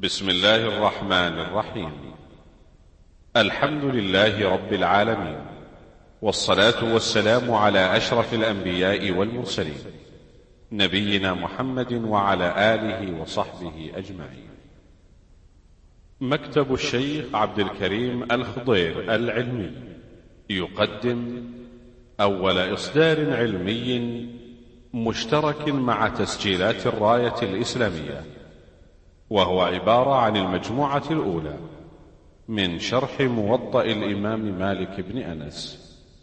بسم الله الرحمن الرحيم. الحمد لله رب العالمين، والصلاة والسلام على أشرف الأنبياء والمرسلين، نبينا محمد وعلى آله وصحبه أجمعين. مكتب الشيخ عبد الكريم الخضير العلمي يقدم أول إصدار علمي مشترك مع تسجيلات الراية الإسلامية، وهو عبارة عن المجموعة الأولى من شرح موطأ الإمام مالك بن أنس.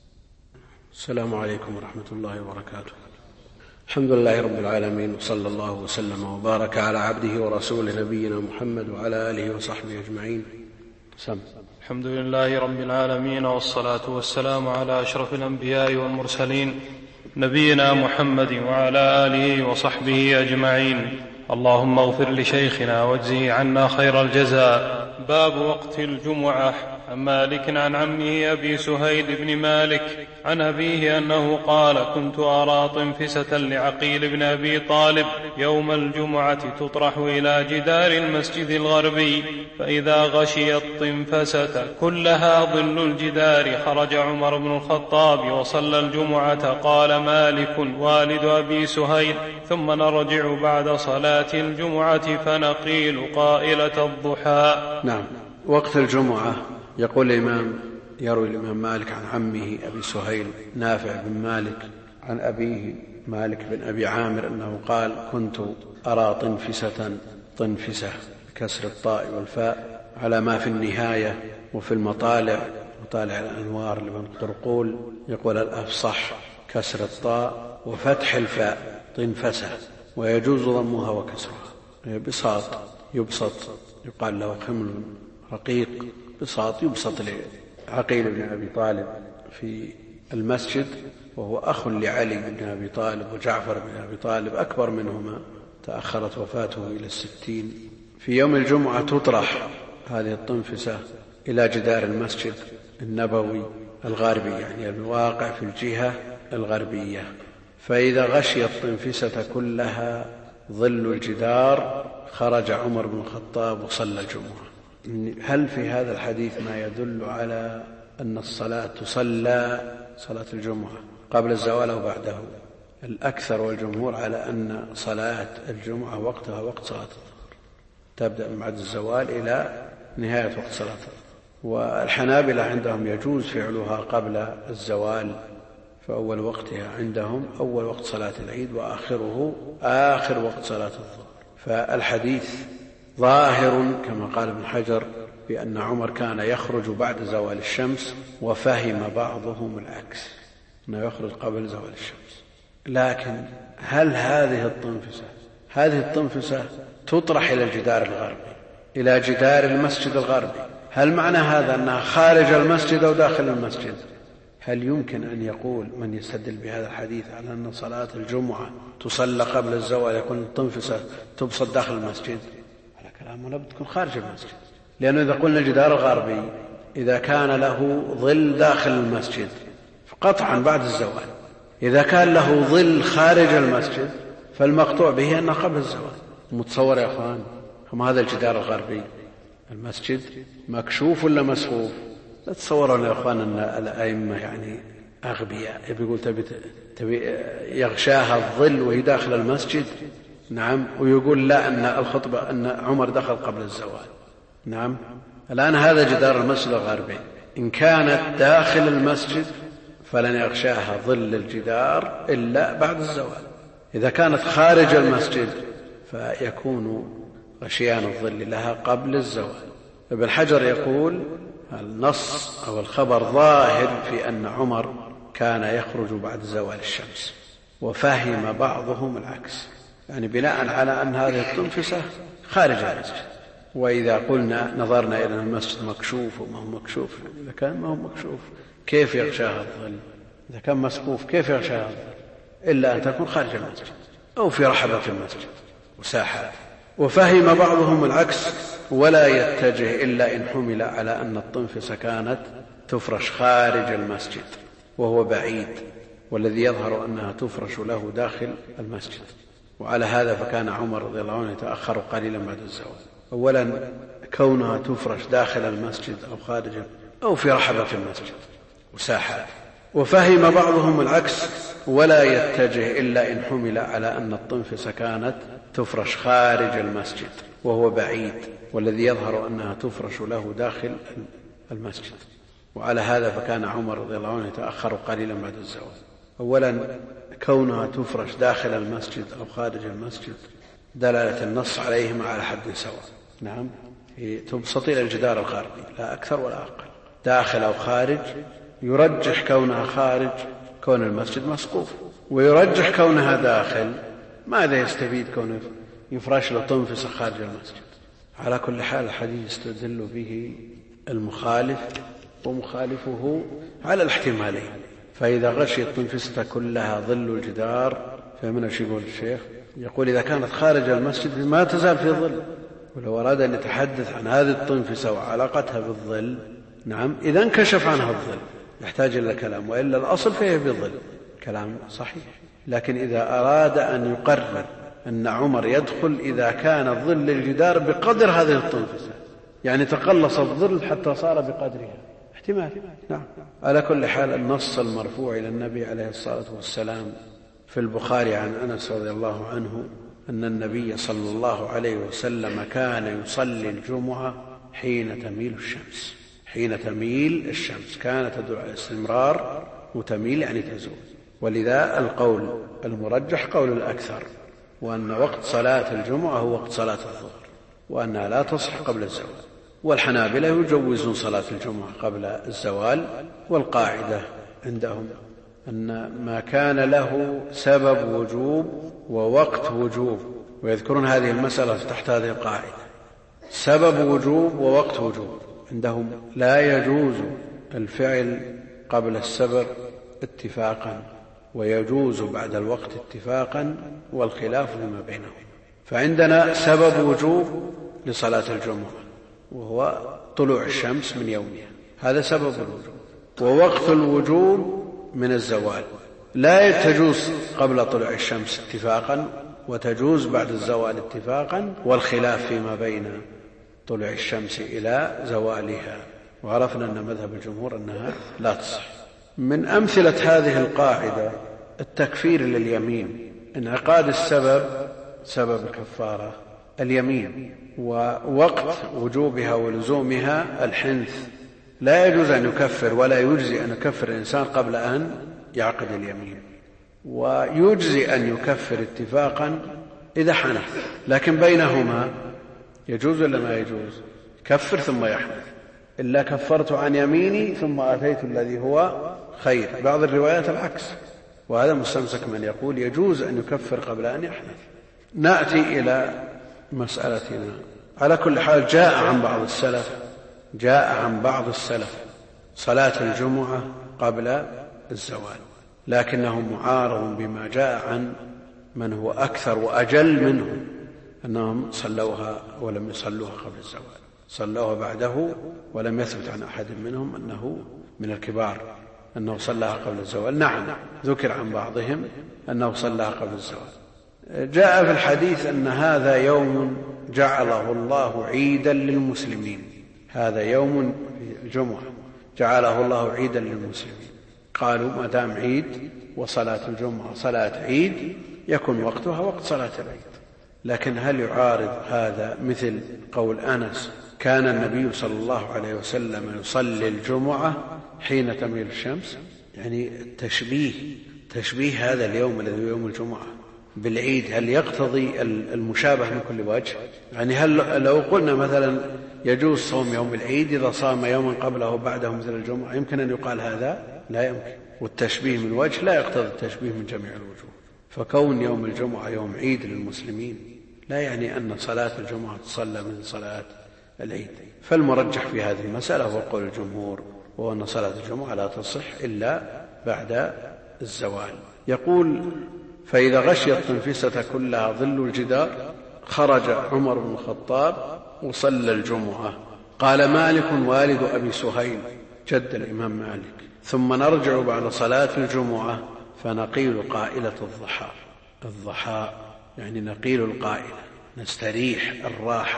السلام عليكم ورحمة الله وبركاته. الحمد لله رب العالمين، وصلى الله وسلم وبارك على عبده ورسوله نبينا محمد وعلى آله وصحبه أجمعين. الحمد لله رب العالمين، والصلاة والسلام على أشرف الأنبياء والمرسلين نبينا محمد وعلى آله وصحبه أجمعين. اللهم اغفر لشيخنا واجزه عنا خير الجزاء. باب وقت الجمعة. عن مالك عن عمه أبي سهيل بن مالك عن أبيه أنه قال: كنت أرى طنفسة لعقيل بن أبي طالب يوم الجمعة تطرح إلى جدار المسجد الغربي، فإذا غشي الطنفسة كلها ظل الجدار خرج عمر بن الخطاب وصلى الجمعة. قال مالك والد أبي سهيل: ثم نرجع بعد صلاة الجمعة فنقيل قائلة الضحى. نعم. وقت الجمعة يروي الإمام مالك عن عمه أبي سهيل نافع بن مالك عن أبيه مالك بن أبي عامر أنه قال: كنت أرى طنفسة بكسر الطاء والفاء على ما في النهاية وفي مطالع الأنوار لمن قرقول يقول الأفصح كسر الطاء وفتح الفاء طنفسة، ويجوز ضمها وكسرها. بساط يبسط، يقال له خمل رقيق، بساط يبسط لعقيل بن أبي طالب في المسجد، وهو أخ لعلي بن أبي طالب وجعفر بن أبي طالب أكبر منهما، تأخرت وفاته إلى 60. في يوم الجمعة تطرح هذه الطنفسة إلى جدار المسجد النبوي الغربي، يعني الواقع في الجهة الغربية، فإذا غشي الطنفسة كلها ظل الجدار خرج عمر بن الخطاب وصلى الجمعة. هل في هذا الحديث ما يدل على أن الصلاة تصلى صلاة الجمعة قبل الزوال أو بعده؟ الأكثر والجمهور على أن صلاة الجمعة وقتها وقت صلاة الظهر، تبدأ من بعد الزوال إلى نهاية وقت صلاة الظهر. والحنابلة عندهم يجوز فعلها قبل الزوال، فأول وقتها عندهم أول وقت صلاة العيد، وآخره آخر وقت صلاة الظهر. فالحديث ظاهر كما قال ابن حجر بأن عمر كان يخرج بعد زوال الشمس، وفهم بعضهم العكس أنه يخرج قبل زوال الشمس. لكن هل هذه الطنفسة تطرح إلى الجدار الغربي، إلى جدار المسجد الغربي؟ هل معنى هذا أنها خارج المسجد أو داخل المسجد؟ هل يمكن أن يقول من يستدل بهذا الحديث على أن صلاة الجمعة تصلى قبل الزوال يكون الطنفسة تبسط داخل المسجد؟ على كلامنا بتكون خارج المسجد، لأنه إذا قلنا الجدار الغربي إذا كان له ظل داخل المسجد فقطعا بعد الزوال، إذا كان له ظل خارج المسجد فالمقطوع به أنه قبل الزوال. متصور يا أخوان؟ هم هذا الجدار الغربي المسجد مكشوف ولا مسقوف؟ لا تتصورون يا أخوان أن الأئمة يعني أغبياء، يقول تبي يغشاها الظل وهي داخل المسجد. نعم. ويقول لا، أن الخطبة أن عمر دخل قبل الزوال. نعم. الآن هذا جدار المسجد الغربي، إن كانت داخل المسجد فلن يغشاها ظل الجدار إلا بعد الزوال، إذا كانت خارج المسجد فيكون غشيان الظل لها قبل الزوال. ابن حجر يقول النص أو الخبر ظاهر في أن عمر كان يخرج بعد زوال الشمس، وفهم بعضهم العكس، يعني بناء على أن هذه الطنفسة خارج المسجد. وإذا قلنا نظرنا إلى المسجد مكشوف وما هو مكشوف، إذا كان ما هو مكشوف كيف يغشاها الظل؟ إذا كان مسقوف كيف يغشاها الظل؟ إلا أن تكون خارج المسجد أو في رحبة المسجد وساحات. وفهم بعضهم العكس، ولا يتجه إلا إن حمل على أن الطنفسة كانت تفرش خارج المسجد وهو بعيد، والذي يظهر أنها تفرش له داخل المسجد. وعلى هذا فكان عمر رضي الله عنه يتأخر قليلا بعد الزوال. أولا كونها تفرش داخل المسجد أو خارجه أو في رحبة المسجد وساحات. وفهم بعضهم العكس ولا يتجه إلا إن حمل على أن الطنفسة كانت تفرش خارج المسجد وهو بعيد، والذي يظهر أنها تفرش له داخل المسجد. وعلى هذا فكان عمر رضي الله عنه يتأخر قليلا بعد الزوال. أولا كونها تفرش داخل المسجد أو خارج المسجد دلالة النص عليهما على حد سواء. نعم، تبسط إلى الجدار الخارجي لا أكثر ولا أقل، داخل أو خارج. يرجح كونها خارج كون المسجد مسقوف، ويرجح كونها داخل. ماذا يستفيد كونه يفرش له تنفسة خارج المسجد؟ على كل حال الحديث يستدل به المخالف ومخالفه على الاحتمالين. فإذا غشيت التنفسة كلها ظل الجدار فمن ايش يقول الشيخ؟ يقول إذا كانت خارج المسجد ما تزال في ظل. ولو أراد أن يتحدث عن هذه التنفسة وعلاقتها بالظل، نعم، إذا انكشف عنها الظل يحتاج إلى كلام، وإلا الأصل فيه بظل، كلام صحيح. لكن إذا أراد أن يقرر أن عمر يدخل إذا كان ظل الجدار بقدر هذه التنفسة، يعني تقلص الظل حتى صار بقدرها، احتمال. نعم. على كل حال النص المرفوع إلى النبي عليه الصلاة والسلام في البخاري عن أنس رضي الله عنه أن النبي صلى الله عليه وسلم كان يصلي الجمعة حين تميل الشمس. حين تميل الشمس كانت تدل على الاستمرار، وتميل يعني تزول. ولذا القول المرجح قول الأكثر، وأن وقت صلاة الجمعة هو وقت صلاة الظهر، وأنها لا تصح قبل الزوال. والحنابلة يجوزون صلاة الجمعة قبل الزوال. والقاعدة عندهم أن ما كان له سبب وجوب ووقت وجوب، ويذكرون هذه المسألة تحت هذه القاعدة: سبب وجوب ووقت وجوب. عندهم لا يجوز الفعل قبل السبب اتفاقا، ويجوز بعد الوقت اتفاقا، والخلاف فيما بينهم. فعندنا سبب وجوب لصلاة الجمعة وهو طلوع الشمس من يومها، هذا سبب الوجوب. ووقت الوجوب من الزوال، لا تجوز قبل طلوع الشمس اتفاقا، وتجوز بعد الزوال اتفاقا، والخلاف فيما بين طلوع الشمس إلى زوالها. وعرفنا أن مذهب الجمهور أنها لا تصح. من أمثلة هذه القاعدة التكفير لليمين. انعقاد السبب، سبب الكفارة اليمين، ووقت وجوبها ولزومها الحنث. لا يجوز أن يكفر ولا يجزي أن يكفر الإنسان قبل أن يعقد اليمين، ويجزي أن يكفر اتفاقا إذا حنث، لكن بينهما يجوز ولا ما يجوز؟ كفر ثم يحنث، إلا كفرت عن يميني ثم أتيت الذي هو خير. بعض الروايات العكس، وهذا مستمسك من يقول يجوز أن يكفر قبل أن يحنث. نأتي إلى مسألتنا. على كل حال جاء عن بعض السلف صلاة الجمعة قبل الزوال، لكنه معارض بما جاء عن من هو أكثر وأجل منهم، أنهم صلوها ولم يصلوها قبل الزوال، صلوها بعده، ولم يثبت عن أحد منهم أنه من الكبار أنه صلىها قبل الزوال. نعم، ذكر عن بعضهم أنه صلىها قبل الزوال. جاء في الحديث أن هذا يوم جعله الله عيدا للمسلمين، هذا يوم الجمعة جعله الله عيدا للمسلمين. قالوا ما دام عيد وصلاة الجمعة صلاة عيد يكون وقتها وقت صلاة العيد. لكن هل يعارض هذا مثل قول أنس كان النبي صلى الله عليه وسلم يصلي الجمعة حين تميل الشمس؟ يعني تشبيه هذا اليوم الذي هو يوم الجمعة بالعيد هل يقتضي المشابه من كل وجه؟ يعني هل لو قلنا مثلا يجوز صوم يوم العيد إذا صام يوما قبله وبعده مثل الجمعة، يمكن أن يقال هذا؟ لا يمكن. والتشبيه من وجه لا يقتضي التشبيه من جميع الوجوه. فكون يوم الجمعة يوم عيد للمسلمين لا يعني أن صلاة الجمعة تصلى من صلاة العيد. فالمرجح في هذه المسألة هو قول الجمهور، وهو أن صلاة الجمعة لا تصح إلا بعد الزوال. يقول فإذا غشيت التنفسة كلها ظل الجدار خرج عمر بن الخطاب وصلى الجمعة. قال مالك والد أبي سهيل جد الإمام مالك: ثم نرجع بعد صلاة الجمعة فنقيل قائلة الضحى يعني نقيل القائلة، نستريح الراحة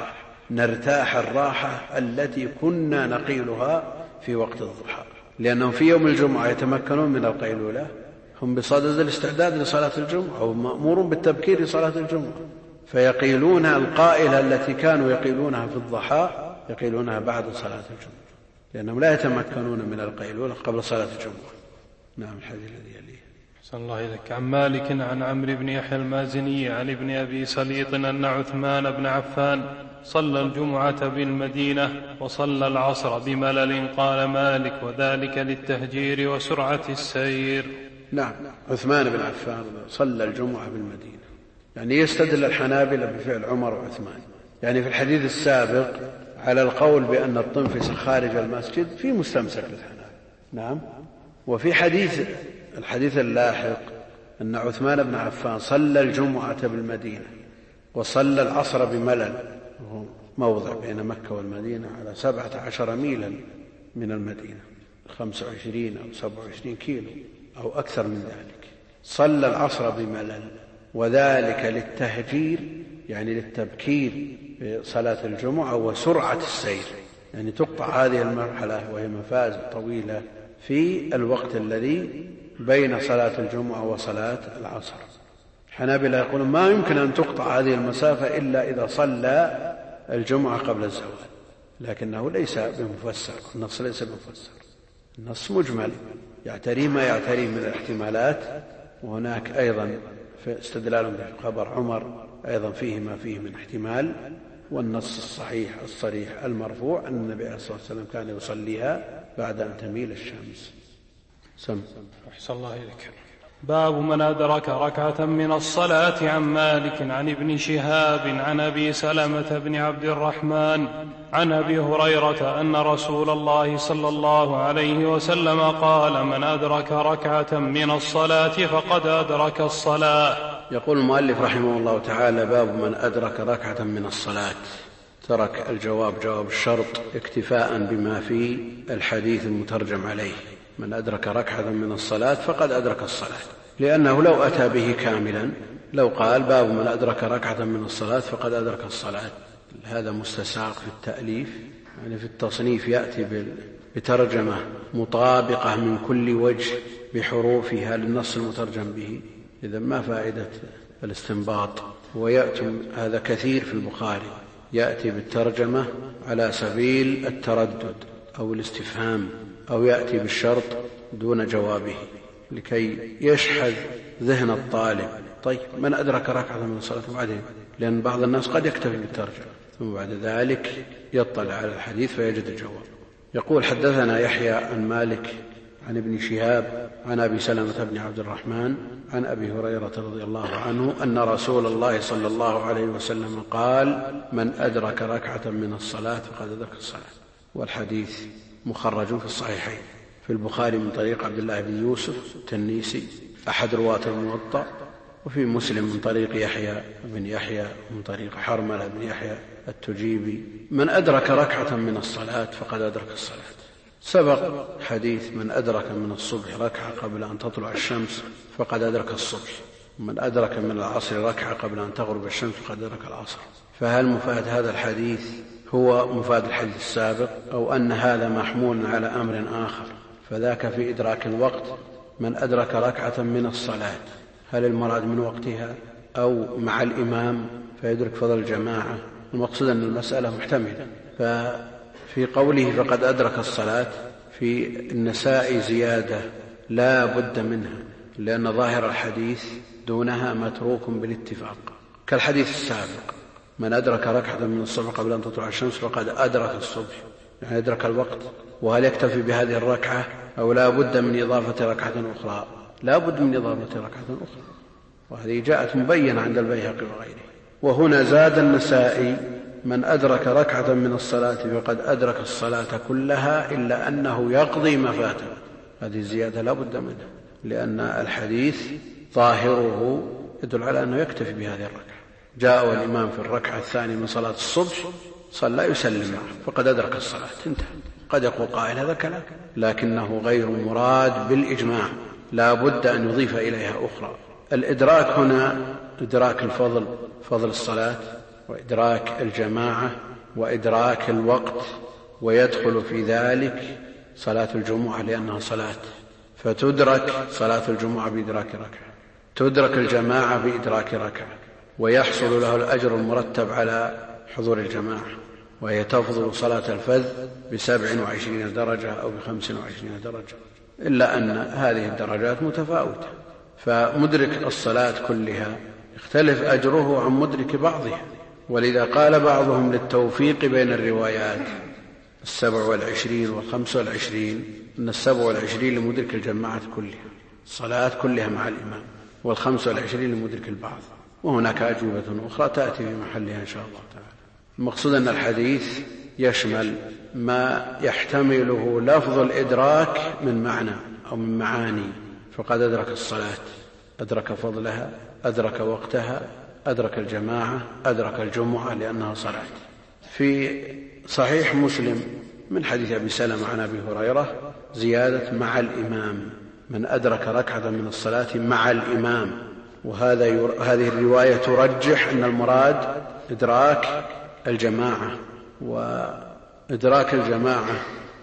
نرتاح الراحة التي كنا نقيلها في وقت الضحى، لأنهم في يوم الجمعة يتمكنون من القيلولة، هم بصدد الاستعداد لصلاة الجمعة ومأمورون بالتبكير لصلاة الجمعة، فيقيلون القائلة التي كانوا يقيلونها في الضحى يقيلونها بعد صلاة الجمعة، لأنهم لا يتمكنون من القيلولة قبل صلاة الجمعة. نعم. الحديث الذي يليه. أحسن الله إليك. عن مالك عن عمرو بن يحيى المازني عن ابن أبي سليط أن عثمان بن عفان صلى الجمعة بالمدينة وصلى العصر بملل. قال مالك: وذلك للتهجير وسرعة السير. نعم. عثمان بن عفان صلى الجمعة بالمدينة، يعني يستدل الحنابلة بفعل عمر وعثمان، يعني في الحديث السابق على القول بأن الطنفس خارج المسجد في مستمسك للحنابلة. نعم. وفي الحديث اللاحق أن عثمان بن عفان صلى الجمعة بالمدينة وصلى العصر بملل، وهو موضع بين مكة والمدينة على 17 ميلا من المدينة، 25 أو 27 كيلو أو أكثر من ذلك. صلى العصر بملل، وذلك للتهجير يعني للتبكير بصلاة الجمعة وسرعة السير، يعني تقطع هذه المرحلة وهي مفاز طويلة في الوقت الذي بين صلاة الجمعة وصلاة العصر. الحنابلة يقولون ما يمكن أن تقطع هذه المسافة إلا إذا صلى الجمعة قبل الزوال، لكنه ليس بمفسر، النص ليس بمفسر، النص مجمل يعتري ما يعتري من الاحتمالات، وهناك أيضا في استدلال بخبر عمر أيضا فيه ما فيه من احتمال، والنص الصحيح الصريح المرفوع أن النبي عليه الصلاة والسلام كان يصليها بعد أن تميل الشمس. أحسن الله إليك. باب من أدرك ركعة من الصلاة. عن مالك عن ابن شهاب عن أبي سلمة بن عبد الرحمن عن أبي هريرة أن رسول الله صلى الله عليه وسلم قال: من أدرك ركعة من الصلاة فقد أدرك الصلاة. يقول المؤلف رحمه الله تعالى: باب من أدرك ركعة من الصلاة. ترك الجواب جواب الشرط اكتفاء بما في الحديث المترجم عليه: من أدرك ركعة من الصلاة فقد أدرك الصلاة، لأنه لو أتى به كاملا لو قال: باب من أدرك ركعة من الصلاة فقد أدرك الصلاة، هذا مستساق في التأليف، يعني في التصنيف يأتي بترجمة مطابقة من كل وجه بحروفها للنص المترجم به، إذا ما فائدة الاستنباط. ويأتي هذا كثير في البخاري، يأتي بالترجمة على سبيل التردد أو الاستفهام، أو يأتي بالشرط دون جوابه لكي يشحذ ذهن الطالب. طيب من أدرك ركعة من الصلاة بعدين، لأن بعض الناس قد يكتفي بالترجمة ثم بعد ذلك يطلع على الحديث فيجد الجواب. يقول: حدثنا يحيى عن مالك عن ابن شهاب عن أبي سلمة بن عبد الرحمن عن أبي هريرة رضي الله عنه أن رسول الله صلى الله عليه وسلم قال: من أدرك ركعة من الصلاة فقد أدرك الصلاة. والحديث مخرج في الصحيحين، في البخاري من طريق عبد الله بن يوسف التنيسي أحد رواة الموطأ، وفي مسلم من طريق يحيى بن يحيى من طريق حرملة بن يحيى التجيبي: من أدرك ركعة من الصلاة فقد أدرك الصلاة. سبق حديث: من أدرك من الصبح ركعة قبل أن تطلع الشمس فقد أدرك الصبح، ومن أدرك من العصر ركعة قبل أن تغرب الشمس فقد أدرك العصر. فهل مفاد هذا الحديث هو مفاد الحديث السابق، أو أن هذا محمول على أمر آخر؟ فذاك في إدراك الوقت: من أدرك ركعة من الصلاة، هل المراد من وقتها أو مع الإمام فيدرك فضل الجماعة؟ المقصود أن المسألة محتملة. ففي قوله فقد أدرك الصلاة في النساء زيادة لا بد منها، لأن ظاهر الحديث دونها متروك بالاتفاق، كالحديث السابق: من أدرك ركعة من الصبح قبل أن تطلع الشمس فقد أدرك الصبح، يعني أدرك الوقت. وهل يكتفي بهذه الركعة أو لا بد من إضافة ركعة أخرى؟ لا بد من إضافة ركعة أخرى، وهذه جاءت مبينة عند البيهقي وغيره. وهنا زاد النسائي: من أدرك ركعة من الصلاة فقد أدرك الصلاة كلها إلا أنه يقضي ما فاته. هذه الزيادة لا بد منها، لأن الحديث ظاهره يدل على أنه يكتفي بهذه الركعة. جاء والإمام في الركعة الثانية من صلاة الصبح صلى يسلم معه فقد أدرك الصلاة، انتهى. قد يقول قائل هذا كلام، لكنه غير مراد بالإجماع، لا بد أن يضيف إليها أخرى. الإدراك هنا إدراك الفضل، فضل الصلاة، وإدراك الجماعة، وإدراك الوقت، ويدخل في ذلك صلاة الجمعة لأنها صلاة، فتدرك صلاة الجمعة بإدراك ركعة، تدرك الجماعة بإدراك ركعة، ويحصل له الأجر المرتب على حضور الجماعة، وهي تفضل صلاة الفذ ب27 درجة أو ب25 درجة، إلا أن هذه الدرجات متفاوتة، فمدرك الصلاة كلها يختلف أجره عن مدرك بعضها. ولذا قال بعضهم للتوفيق بين الروايات 27 و25 أن 27 لمدرك الجماعة كلها، الصلاة كلها مع الإمام، 25 لمدرك البعض، وهناك أجوبة أخرى تأتي في محلها إن شاء الله تعالى. المقصود أن الحديث يشمل ما يحتمله لفظ الإدراك من معنى أو من معاني، فقد أدرك الصلاة، أدرك فضلها، أدرك وقتها، أدرك الجماعة، أدرك الجمعة لأنها صلاة. في صحيح مسلم من حديث أبي سلمة عن أبي هريرة زيادة مع الإمام، من أدرك ركعة من الصلاة مع الإمام، وهذه الرواية ترجح أن المراد إدراك الجماعة، وإدراك الجماعة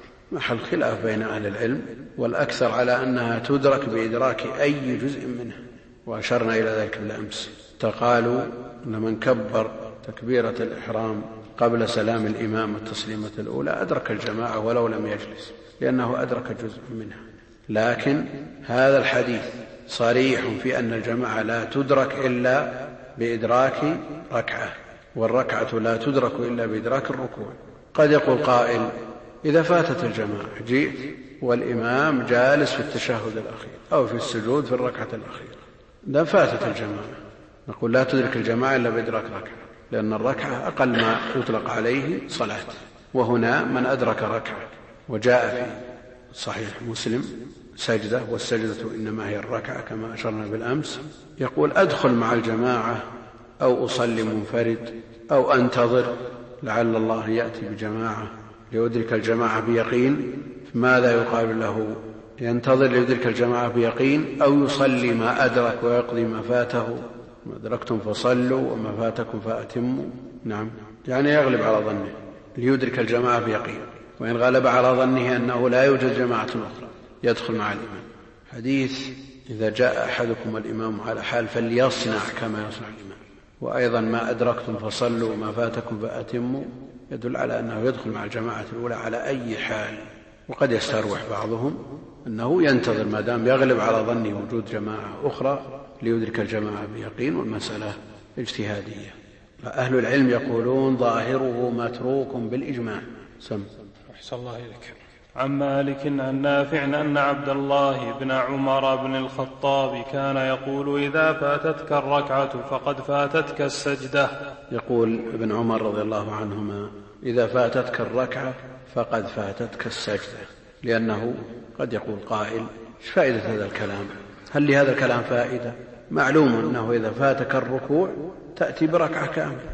محل خلاف بين أهل العلم، والأكثر على أنها تدرك بإدراك أي جزء منها، وأشرنا إلى ذلك بالأمس. قالوا أن من كبر تكبيرة الإحرام قبل سلام الإمام التسليمة الأولى أدرك الجماعة ولو لم يجلس، لأنه أدرك جزء منها. لكن هذا الحديث صريح في أن الجماعة لا تدرك إلا بإدراك ركعة، والركعة لا تدرك إلا بإدراك الركوع. قد يقول قائل إذا فاتت الجماعة جئت والإمام جالس في التشهد الأخير أو في السجود في الركعة الأخيرة، إذا فاتت الجماعة نقول لا تدرك الجماعة إلا بإدراك ركعة، لأن الركعة أقل ما يطلق عليه صلاة. وهنا من أدرك ركعة، وجاء في صحيح مسلم سجدة، والسجدة إنما هي الركعة كما أشرنا بالأمس، يقول أدخل مع الجماعة أو أصلي منفرد أو أنتظر لعل الله يأتي بجماعة ليدرك الجماعة بيقين. ماذا يقال له؟ ينتظر ليدرك الجماعة بيقين، أو يصلي ما أدرك ويقضي ما فاته، ما أدركتم فصلوا وما فاتكم فأتموا. نعم، يعني يغلب على ظنه ليدرك الجماعة بيقين، وإن غلب على ظنه أنه لا يوجد جماعة أخرى يدخل مع الإمام. حديث إذا جاء أحدكم الإمام على حال فليصنع كما يصنع الإمام، وأيضا ما أدركتم فصلوا وما فاتكم فأتموا، يدل على أنه يدخل مع الجماعة الأولى على أي حال. وقد يستروح بعضهم أنه ينتظر ما دام يغلب على ظنه وجود جماعة أخرى ليدرك الجماعة بيقين، والمسألة اجتهادية. فأهل العلم يقولون ظاهره متروك بالإجماع. سم. أحسن الله إليك. عن مالك عن نافع أن عبد الله بن عمر بن الخطاب كان يقول إذا فاتتك الركعة فقد فاتتك السجدة. يقول ابن عمر رضي الله عنهما إذا فاتتك الركعة فقد فاتتك السجدة، لأنه قد يقول قائل ايش فائدة هذا الكلام؟ هل لهذا الكلام فائدة؟ معلوم أنه إذا فاتك الركوع تأتي بركعة كاملة،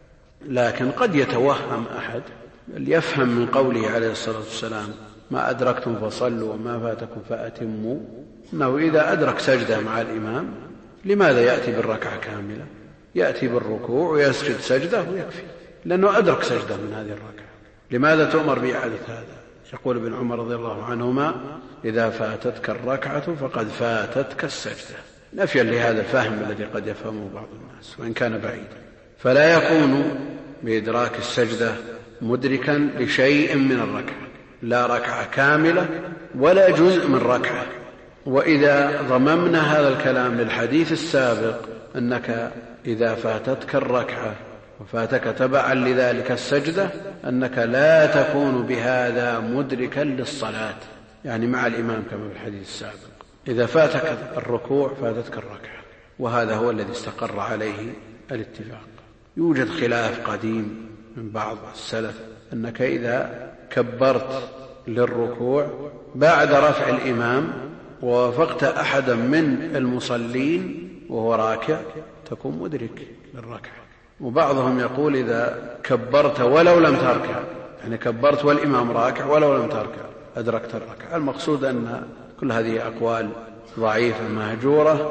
لكن قد يتوهم أحد ليفهم من قوله عليه الصلاة والسلام ما أدركتم فصلوا وما فاتكم فأتموا، أنه إذا أدرك سجدة مع الإمام لماذا يأتي بالركعة كاملة؟ يأتي بالركوع ويسجد سجدة ويكفي، لأنه أدرك سجدة من هذه الركعة. لماذا تؤمر بإعادة هذا؟ يقول ابن عمر رضي الله عنهما إذا فاتتك الركعة فقد فاتتك السجدة، نفيا لهذا الفهم الذي قد يفهمه بعض الناس وإن كان بعيدا. فلا يكون بإدراك السجدة مدركا لشيء من الركعة، لا ركعة كاملة ولا جزء من ركعة. وإذا ضممنا هذا الكلام للحديث السابق أنك إذا فاتتك الركعة وفاتك تبعا لذلك السجدة أنك لا تكون بهذا مدركا للصلاة، يعني مع الإمام كما في الحديث السابق. إذا فاتك الركوع فاتتك الركعة، وهذا هو الذي استقر عليه الاتفاق. يوجد خلاف قديم من بعض السلف أنك إذا كبرت للركوع بعد رفع الإمام ووافقت أحدا من المصلين وهو راكع تكون مدرك للركعة. وبعضهم يقول إذا كبرت ولو لم تركع، يعني كبرت والإمام راكع ولو لم تركع أدركت الركعة. المقصود أن كل هذه أقوال ضعيفة مهجورة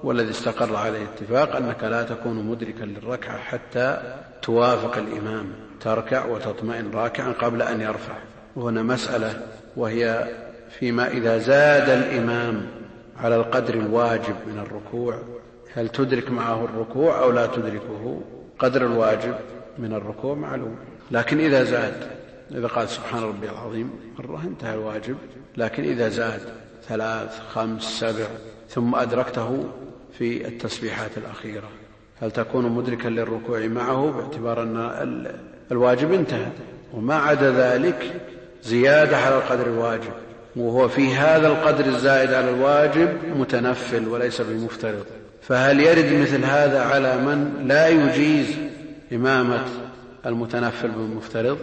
والذي استقر عليه الاتفاق أنك لا تكون مدركا للركعة حتى توافق الإمام، تركع وتطمئن راكعا قبل أن يرفع. وهنا مسألة، وهي فيما إذا زاد الإمام على القدر الواجب من الركوع، هل تدرك معه الركوع أو لا تدركه؟ قدر الواجب من الركوع معلوم، لكن إذا زاد، إذا قال سبحان ربي العظيم مرة انتهى الواجب، لكن إذا زاد 3 5 7 ثم أدركته في التسبيحات الأخيرة، هل تكون مدركا للركوع معه باعتبار أن الواجب انتهى، وما عدا ذلك زيادة على القدر الواجب، وهو في هذا القدر الزائد على الواجب متنفل وليس بمفترض، فهل يرد مثل هذا على من لا يجيز إمامة المتنفل بالمفترض؟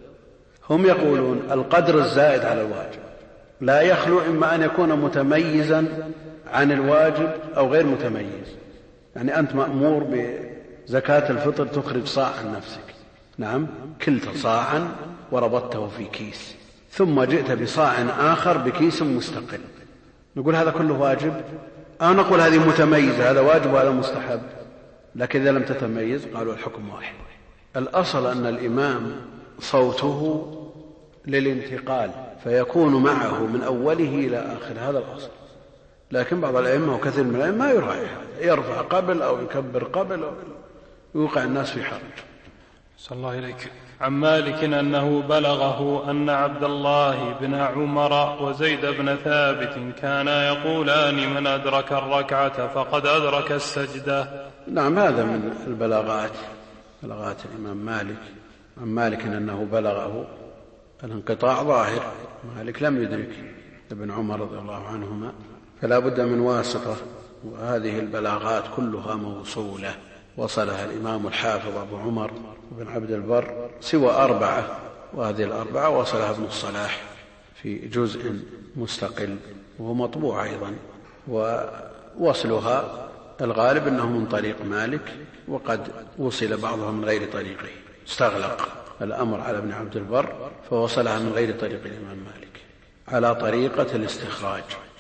هم يقولون القدر الزائد على الواجب لا يخلو إما أن يكون متميزا عن الواجب أو غير متميز. يعني أنت مأمور بزكاة الفطر تخرج صاع عن نفسك، نعم، كلت صاعا وربطته في كيس، ثم جئت بصاع آخر بكيس مستقل، نقول هذا كله واجب أو نقول هذه متميزة، هذا واجب وهذا مستحب؟ لكن إذا لم تتميز قالوا الحكم واحد. الأصل أن الإمام صوته للانتقال فيكون معه من أوله إلى آخر، هذا الأصل. لكن بعض الأئمة وكثير من الأئمة ما يراعي هذا، يرفع قبل أو يكبر قبل أو يوقع الناس في حرج. صلى الله إليك. عن مالك أنه بلغه أن عبد الله بن عمر وزيد بن ثابت كانا يقولان من أدرك الركعة فقد أدرك السجدة. نعم، هذا من البلاغات الإمام مالك. عن مالك أنه بلغه الانقطاع ظاهر، مالك لم يدرك ابن عمر رضي الله عنهما، فلا بد من واسطة، وهذه البلاغات كلها موصولة وصلها الإمام الحافظ أبو عمر وابن عبد البر سوى 4، وهذه 4 وصلها ابن الصلاح في جزء مستقل وهو مطبوع أيضا، ووصلها الغالب أنه من طريق مالك، وقد وصل بعضها من غير طريقه، استغلق الأمر على ابن عبد البر فوصلها من غير طريق الإمام مالك على طريقة الاستخراج.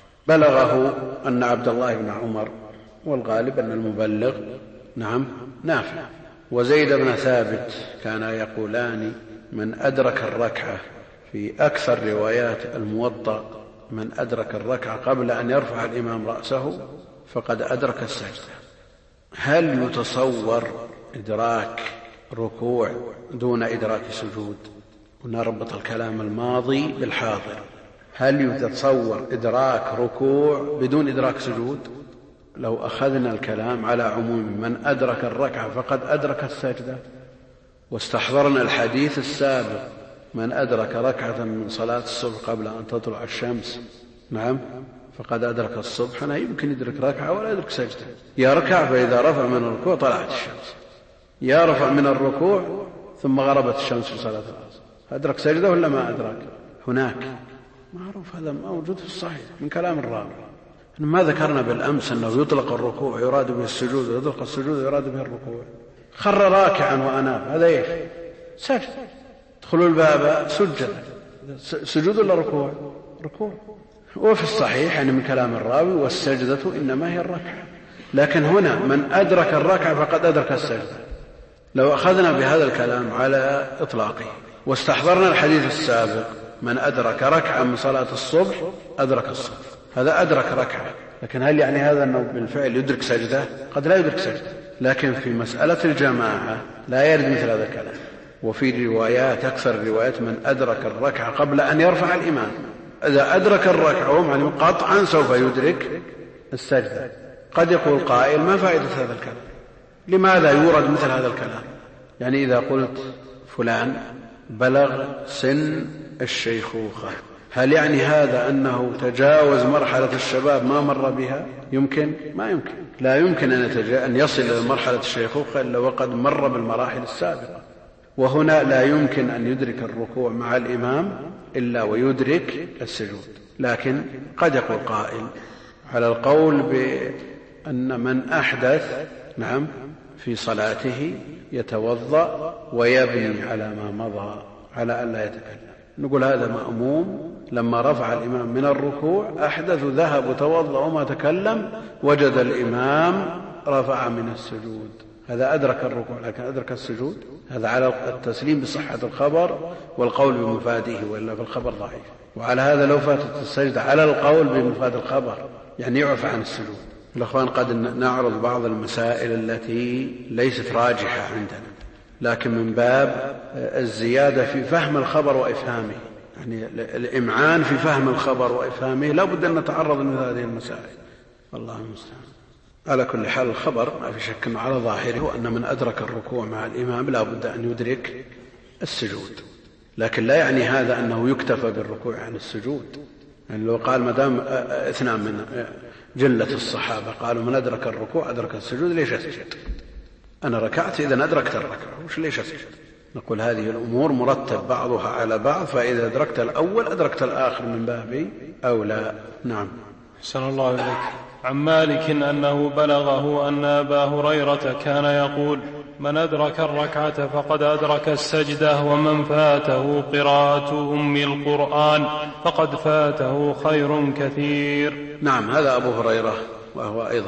بلغه أن عبد الله بن عمر، والغالب أن المبلغ نعم نافع، وزيد بن ثابت كانا يقولان من أدرك الركعة، في أكثر روايات الموطأ من أدرك الركعة قبل أن يرفع الإمام رأسه فقد أدرك السجدة. هل يتصور إدراك ركوع دون إدراك سجود؟ ونربط الكلام الماضي بالحاضر. هل يتصور إدراك ركوع بدون إدراك سجود؟ لو أخذنا الكلام على عموم من أدرك الركعة فقد أدرك السجدة، واستحضرنا الحديث السابق من أدرك ركعة من صلاة الصبح قبل أن تطلع الشمس نعم فقد أدرك الصبح، أنا يمكن يدرك ركعة ولا يدرك سجدة، يركع فإذا رفع من الركوع طلعت الشمس، يرفع من الركوع ثم غربت الشمس في صلاة العصر، أدرك سجدة ولا ما أدرك؟ هناك معروف، هذا موجود في الصحيح من كلام الراوي. ما ذكرنا بالأمس أنه يطلق الركوع يراد به السجود، ويطلق السجود يراد به الركوع. خر راكعا وأناب، هذا إيش؟ سجد. ادخلوا الباب سجد، سجود ولا ركوع؟ ركوع. وفي الصحيح يعني من كلام الراوي والسجدة إنما هي الركعة، لكن هنا من أدرك الركعة فقد أدرك السجدة. لو أخذنا بهذا الكلام على إطلاقه واستحضرنا الحديث السابق من أدرك ركعة من صلاة الصبح أدرك الصبح، هذا أدرك ركعة، لكن هل يعني هذا أنه بالفعل يدرك سجدة؟ قد لا يدرك سجدة، لكن في مسألة الجماعة لا يرد مثل هذا الكلام. وفي روايات أكثر الروايات من أدرك الركعة قبل أن يرفع الإمام، إذا أدرك الركعة ومعلوم قطعا سوف يدرك السجدة. قد يقول قائل ما فائدة هذا الكلام؟ لماذا يورد مثل هذا الكلام؟ يعني إذا قلت فلان بلغ سن الشيخوخة، هل يعني هذا أنه تجاوز مرحلة الشباب ما مر بها؟ يمكن؟ ما يمكن. لا يمكن أن يصل إلى مرحلة الشيخوخة إلا وقد مر بالمراحل السابقة. وهنا لا يمكن أن يدرك الركوع مع الإمام إلا ويدرك السجود. لكن قد يقول قائل على القول بأن من أحدث نعم في صلاته يتوضأ ويبني على ما مضى على أن لا يتكلم، نقول هذا مأموم لما رفع الإمام من الركوع أحدث ذهب وتوضأ وما تكلم وجد الإمام رفع من السجود، هذا أدرك الركوع لكن أدرك السجود، هذا على التسليم بصحة الخبر والقول بمفاده، وإلا في الخبر ضعيف. وعلى هذا لو فاتت السجدة على القول بمفاد الخبر يعني يعفى عن السجود. الأخوان قد نعرض بعض المسائل التي ليست راجحة عندنا لكن من باب الزيادة في فهم الخبر وإفهامه، يعني الإمعان في فهم الخبر وإفهامه لا بد أن نتعرض من هذه المسائل، والله المستعان. على كل حال الخبر ما في شك على ظاهره أن من أدرك الركوع مع الإمام لا بد أن يدرك السجود، لكن لا يعني هذا أنه يكتفى بالركوع عن السجود. يعني لو قال مدام اثنان من جلة الصحابة قالوا من أدرك الركوع أدرك السجود ليش أسجد؟ أنا ركعت إذا أدركت الركعة وش ليش أسجد؟ نقول هذه الأمور مرتب بعضها على بعض، فإذا أدركت الأول أدركت الآخر من باب أولى. نعم. أحسن الله إليك. عن مالك أنه بلغه أن أبا هريرة كان يقول من أدرك الركعة فقد أدرك السجدة ومن فاته قراءة أم القرآن فقد فاته خير كثير. نعم، هذا أبو هريرة وهو أيضا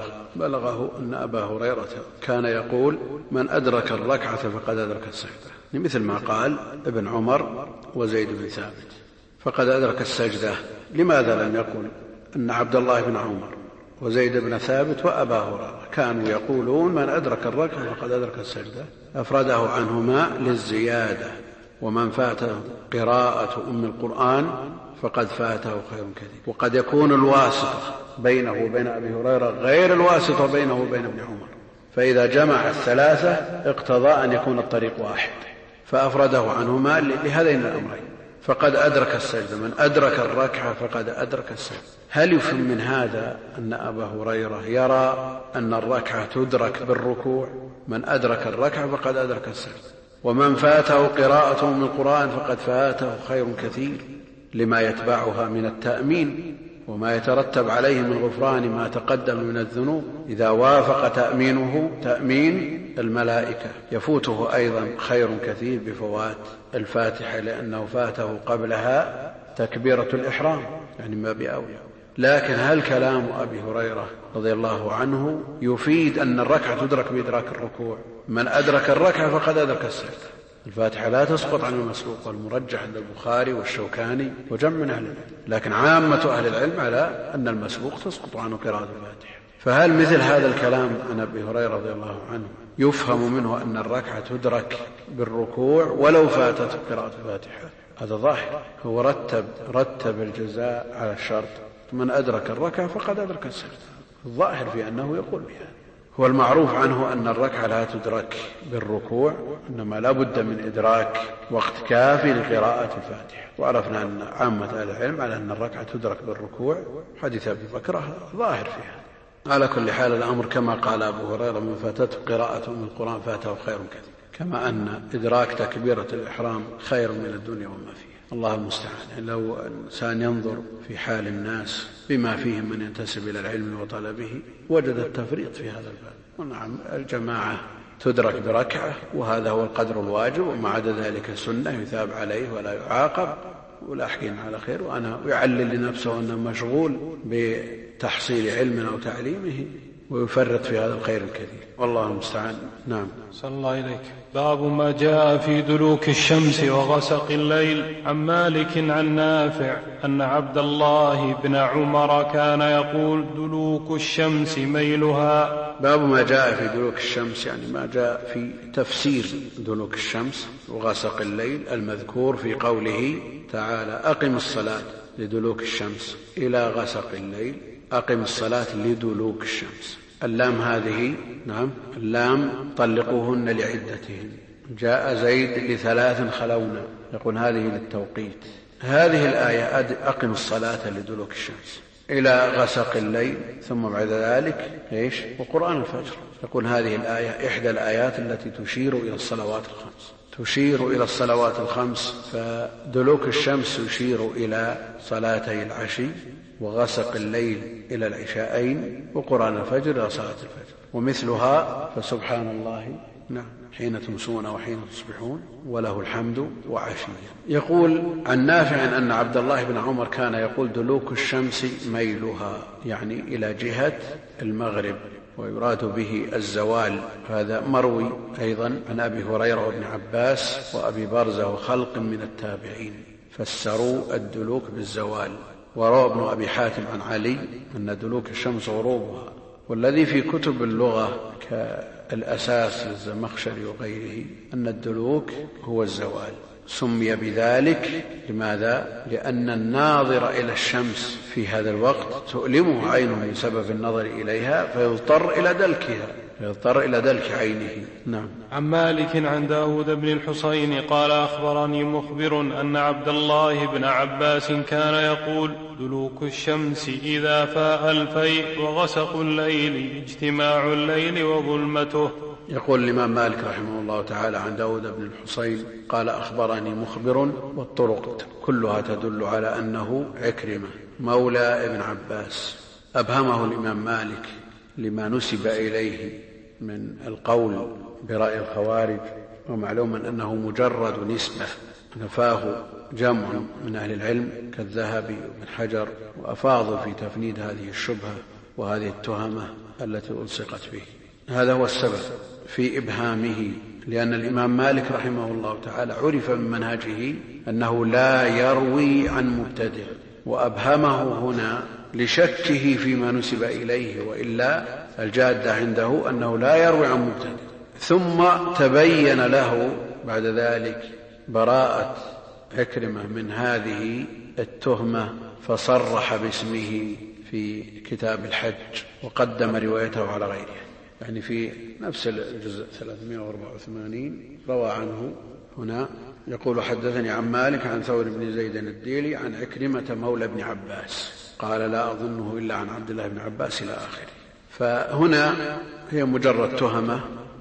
بلغه أن أبا هريرة كان يقول من أدرك الركعة فقد أدرك السجدة، مثل ما قال ابن عمر وزيد بن ثابت فقد أدرك السجدة. لماذا لم يقل أن عبد الله بن عمر وزيد بن ثابت وأبا هريرة كانوا يقولون من أدرك الركعة فقد أدرك السجدة؟ أفرده عنهما للزيادة، ومن فاته قراءة أم القرآن فقد فاته خير كثير. وقد يكون الواسطة بينه وبين أبي هريرة غير الواسطة بينه وبين ابن عمر، فإذا جمع الثلاثة اقتضى أن يكون الطريق واحد، فأفرده عنهما لهذين الأمرين. فقد أدرك السجدة، من أدرك الركعة فقد أدرك السجدة. هل يفهم من هذا أن أبا هريرة يرى أن الركعة تدرك بالركوع؟ من أدرك الركعة فقد أدرك السجدة، ومن فاته قراءة من القرآن فقد فاته خير كثير لما يتبعها من التأمين وما يترتب عليه من غفران ما تقدم من الذنوب. إذا وافق تأمينه تأمين الملائكة يفوته أيضا خير كثير بفوات الفاتحة، لأنه فاته قبلها تكبيرة الإحرام، يعني ما بأولى. لكن هل كلام أبي هريرة رضي الله عنه يفيد أن الركعة تدرك بإدراك الركوع؟ من أدرك الركعة فقد أدرك السجدة. الفاتحة لا تسقط عن المسبوق، والمرجح عند البخاري والشوكاني وجمع من أهل العلم، لكن عامة أهل العلم على أن المسبوق تسقط عنه قراءة الفاتحة. فهل مثل هذا الكلام عن أبي هريرة رضي الله عنه يفهم منه أن الركعة تدرك بالركوع ولو فاتت قراءة الفاتحة؟ هذا ظاهر، هو رتب الجزاء على الشرط، من أدرك الركعة فقد أدرك السجدة. الظاهر في أنه يقول بها. هو المعروف عنه أن الركعة لا تدرك بالركوع، إنما لا بد من إدراك وقت كافي لقراءة الفاتحة. وعرفنا أن عامة أهل العلم على أن الركعة تدرك بالركوع، حديث أبي بكر ظاهر فيها. على كل حال الأمر كما قال أبو هريرة من فاتته قراءة من القرآن فاته خير كثير، كما أن إدراك تكبيرة الإحرام خير من الدنيا وما فيها. الله المستعان. لو الإنسان ينظر في حال الناس بما فيهم من ينتسب إلى العلم وطلبه وجد التفريط في هذا الباب. ونعم، الجماعة تدرك بركعة وهذا هو القدر الواجب، وما عدا ذلك سنة يثاب عليه ولا يعاقب، ولا حكينا على خير. وأنا يعلل لنفسه أنه مشغول بتحصيل علم أو تعليمه ويفرط في هذا الخير الكثير، والله المستعان. نعم. صلى الله إليك. باب ما جاء في دلوك الشمس وغسق الليل. عن مالك عن نافع أن عبد الله بن عمر كان يقول دلوك الشمس ميلها. باب ما جاء في دلوك الشمس، يعني ما جاء في تفسير دلوك الشمس وغسق الليل المذكور في قوله تعالى أقم الصلاة لدلوك الشمس إلى غسق الليل. أقم الصلاة لدلوك الشمس، اللام هذه نعم اللام طلقوهن لعدتهن. جاء زيد لثلاث خلونا، يقول هذه للتوقيت. هذه الآية أقم الصلاة لدلوك الشمس إلى غسق الليل، ثم بعد ذلك إيش؟ وقرآن الفجر. يقول هذه الآية إحدى الآيات التي تشير إلى الصلوات الخمس، تشير إلى الصلوات الخمس. فدلوك الشمس يشير إلى صلاتي العشي، وغسق الليل إلى العشاءين، وقرآن الفجر إلى صلاة الفجر. ومثلها فسبحان الله نعم حين تمسون وحين تصبحون وله الحمد وعشيا. يقول عن نافع أن عبد الله بن عمر كان يقول دلوك الشمس ميلها، يعني إلى جهة المغرب، ويراد به الزوال. هذا مروي أيضا عن أبي هريرة وابن عباس وأبي برزة وخلق من التابعين، فسروا الدلوك بالزوال. وروى ابن أبي حاتم عن علي أن دلوك الشمس غروبها. والذي في كتب اللغة كالأساس للزمخشري وغيره أن الدلوك هو الزوال، سمي بذلك لماذا؟ لأن الناظر إلى الشمس في هذا الوقت تؤلمه عينه بسبب النظر إليها، فيضطر إلى دلك عينه. نعم. عن مالك عن داود بن الحصين قال أخبرني مخبر أن عبد الله بن عباس كان يقول دلوك الشمس إذا فاء الفيء وغسق الليل اجتماع الليل وظلمته. يقول الإمام مالك رحمه الله تعالى عن داود بن الحصين قال أخبرني مخبر، والطرق كلها تدل على أنه عكرمة مولى ابن عباس. أبهمه الإمام مالك لما نسب إليه من القول برأي الخوارج، ومعلوم أنه مجرد نسبة نفاه جمع من أهل العلم كالذهبي وابن حجر، وأفاضوا في تفنيد هذه الشبهة وهذه التهمة التي ألصقت به. هذا هو السبب في إبهامه، لأن الإمام مالك رحمه الله تعالى عرف من منهجه أنه لا يروي عن مبتدع، وأبهمه هنا لشكه فيما نسب إليه، وإلا الجادة عنده أنه لا يروي عن مبتدع. ثم تبين له بعد ذلك براءة عكرمة من هذه التهمة، فصرح باسمه في كتاب الحج وقدم روايته على غيره. يعني في نفس الجزء 384 روى عنه هنا يقول حدثني عن مالك عن ثور بن زيد الديلي عن عكرمة مولى ابن عباس قال لا أظنه إلا عن عبد الله بن عباس إلى آخره. فهنا هي مجرد تهمة،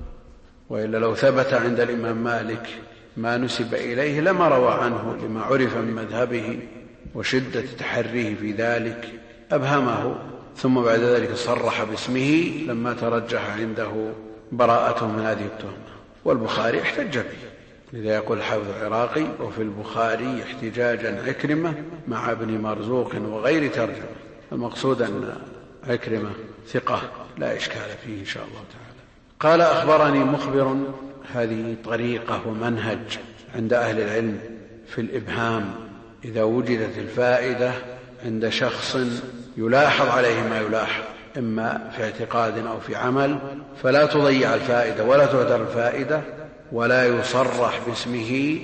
وإلا لو ثبت عند الإمام مالك ما نسب إليه لما روى عنه، لما عرف من مذهبه وشدة تحريه في ذلك أبهمه، ثم بعد ذلك صرح باسمه لما ترجح عنده براءته من هذه التهمة. والبخاري احتج به، لذا يقول الحافظ العراقي وفي البخاري احتجاجا عكرمة مع ابن مرزوق وغير ترجمة. المقصود أن عكرمة ثقة لا إشكال فيه إن شاء الله تعالى. قال أخبرني مخبر، هذه طريقة ومنهج عند أهل العلم في الإبهام. إذا وجدت الفائدة عند شخص يلاحظ عليه ما يلاحظ إما في اعتقاد أو في عمل، فلا تضيع الفائدة ولا تهدر الفائدة، ولا يصرح باسمه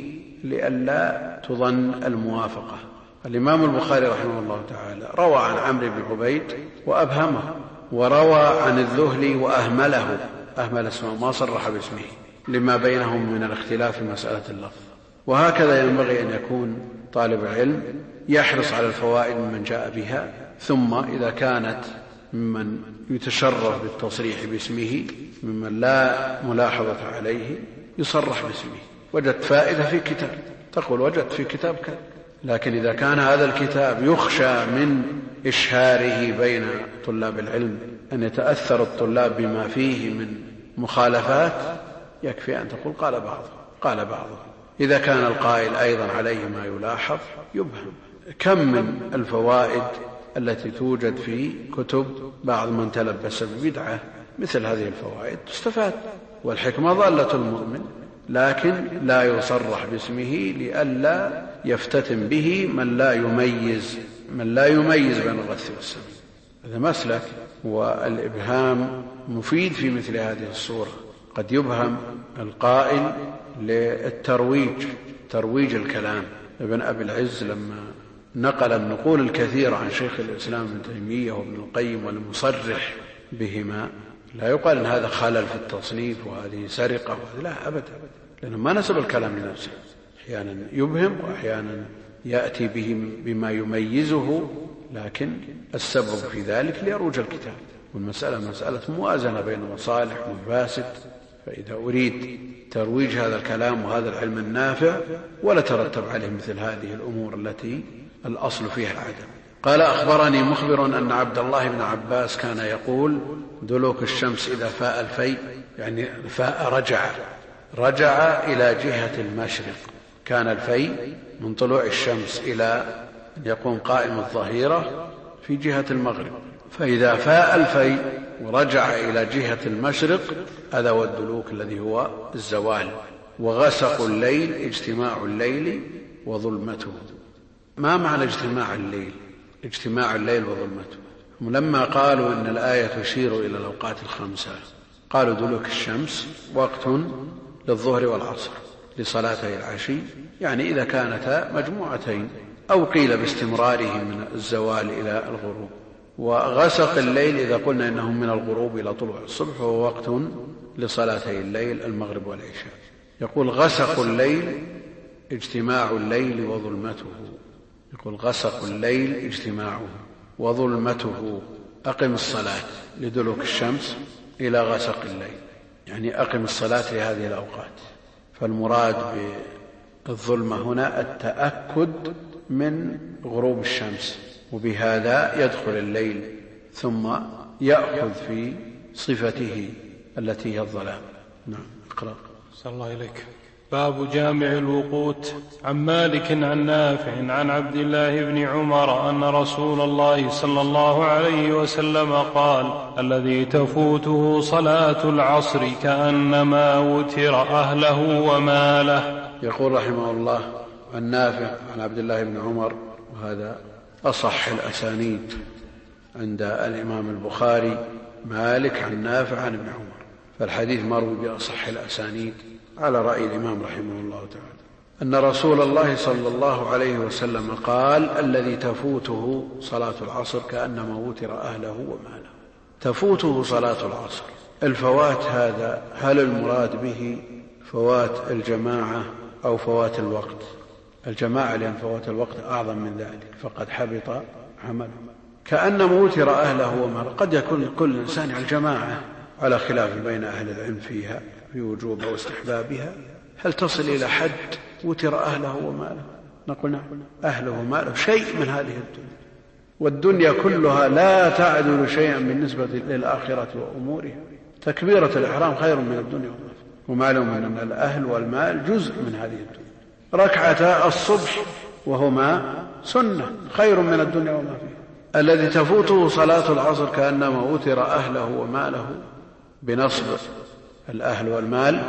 لئلا تظن الموافقة. الإمام البخاري رحمه الله تعالى روى عن عمرو بن عبيد وأبهمه، وروى عن الذهلي وأهمله، أهمل اسمه ما صرح باسمه لما بينهم من الاختلاف في مسألة اللفظ. وهكذا ينبغي أن يكون طالب العلم يحرص على الفوائد ممن جاء بها، ثم إذا كانت ممن يتشرف بالتصريح باسمه ممن لا ملاحظة عليه يصرح باسمه. وجدت فائدة في كتاب تقول وجدت في كتاب كذا، لكن إذا كان هذا الكتاب يخشى من إشهاره بين طلاب العلم أن يتأثر الطلاب بما فيه من مخالفات، يكفي أن تقول قال بعضه. إذا كان القائل أيضا عليه ما يلاحظ يبهم. كم من الفوائد التي توجد في كتب بعض من تلبس ببدعة، مثل هذه الفوائد تستفاد، والحكمة ضالة المؤمن، لكن لا يصرح باسمه لئلا يفتتن به من لا يميز بين الغث والسمين. هذا مسلك، والإبهام مفيد في مثل هذه الصورة. قد يبهم القائل للترويج الكلام. ابن أبي العز لما نقل النقول الكثير عن شيخ الإسلام ابن تيمية وابن القيم والمصرح بهما، لا يقال أن هذا خلل في التصنيف وهذه سرقة، لا أبدا، لأنه ما نسب الكلام لنفسه. أحيانا يبهم وأحيانا يأتي بما يميزه، لكن السبب في ذلك ليروج الكتاب. والمسألة مسألة موازنة بين مصالح ومفاسد، فإذا أريد ترويج هذا الكلام وهذا العلم النافع ولا ترتب عليه مثل هذه الأمور التي الأصل فيها العدم. قال أخبرني مخبر أن عبد الله بن عباس كان يقول دلوك الشمس إذا فاء الفيء، يعني فاء رجع رجع إلى جهة المشرق، كان الفي من طلوع الشمس إلى أن يقوم قائم الظهيرة في جهة المغرب، فإذا فاء الفي ورجع إلى جهة المشرق هذا هو الدلوك الذي هو الزوال. وغسق الليل اجتماع الليل وظلمته. ما معنى اجتماع الليل؟ اجتماع الليل وظلمته. لما قالوا إن الآية تشير إلى الأوقات الخمسة قالوا دلوك الشمس وقت للظهر والعصر لصلاتي العشي، يعني إذا كانتا مجموعتين، أو قيل باستمراره من الزوال إلى الغروب. وغسق الليل إذا قلنا إنه من الغروب إلى طلوع الصبح وهو وقت لصلاتي الليل المغرب والعشاء. يقول غسق الليل اجتماع الليل وظلمته. يقول غسق الليل اجتماعه وظلمته. أقم الصلاة لدلوك الشمس إلى غسق الليل، يعني أقم الصلاة لهذه الأوقات. فالمراد بالظلمة هنا التأكد من غروب الشمس، وبهذا يدخل الليل ثم يأخذ في صفته التي هي الظلام. نعم. اقرأ. صلى الله إليك. باب جامع الوقوت. عن مالك عن نافع عن عبد الله بن عمر أن رسول الله صلى الله عليه وسلم قال: الذي تفوته صلاة العصر كأنما وتر أهله وماله. يقول رحمه الله عن نافع عن عبد الله بن عمر، وهذا أصح الأسانيد عند الإمام البخاري، مالك عن نافع عن ابن عمر، فالحديث مروي بأصح الأسانيد على رأي الإمام رحمه الله تعالى، أن رسول الله صلى الله عليه وسلم قال: الذي تفوته صلاة العصر كأنما وتر أهله وماله. تفوته صلاة العصر، الفوات هذا هل المراد به فوات الجماعة أو فوات الوقت؟ الجماعة، لأن فوات الوقت أعظم من ذلك فقد حبط عمله. كأنما وتر أهله وماله، قد يكون كل إنسان على الجماعة على خلاف بين أهل العلم فيها في وجوبها واستحبابها. هل تصل إلى حد وتر أهله وماله؟ نقول نعم، أهله وماله شيء من هذه الدنيا، والدنيا كلها لا تعدل شيئا بالنسبة للآخرة وأمورها. تكبيرة الإحرام خير من الدنيا وما فيها، ومعلوم أن الأهل والمال جزء من هذه الدنيا. ركعتا الصبح وهما سنة خير من الدنيا وما فيها. الذي تفوته صلاة العصر كأنما وتر أهله وماله، بنصب الأهل والمال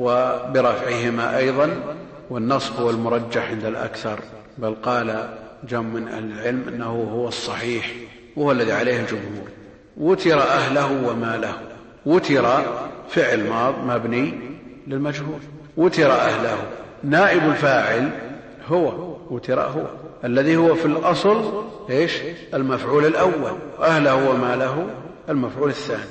وبرفعهما أيضا، والنصب هو المرجح عند الأكثر، بل قال جمع من أهل العلم أنه هو الصحيح وهو الذي عليه الجمهور. وتر أهله وماله، وتر فعل ماض مبني للمجهول، وتر أهله نائب الفاعل هو وتر هو الذي هو في الأصل إيش؟ المفعول الأول، أهله وماله المفعول الثاني،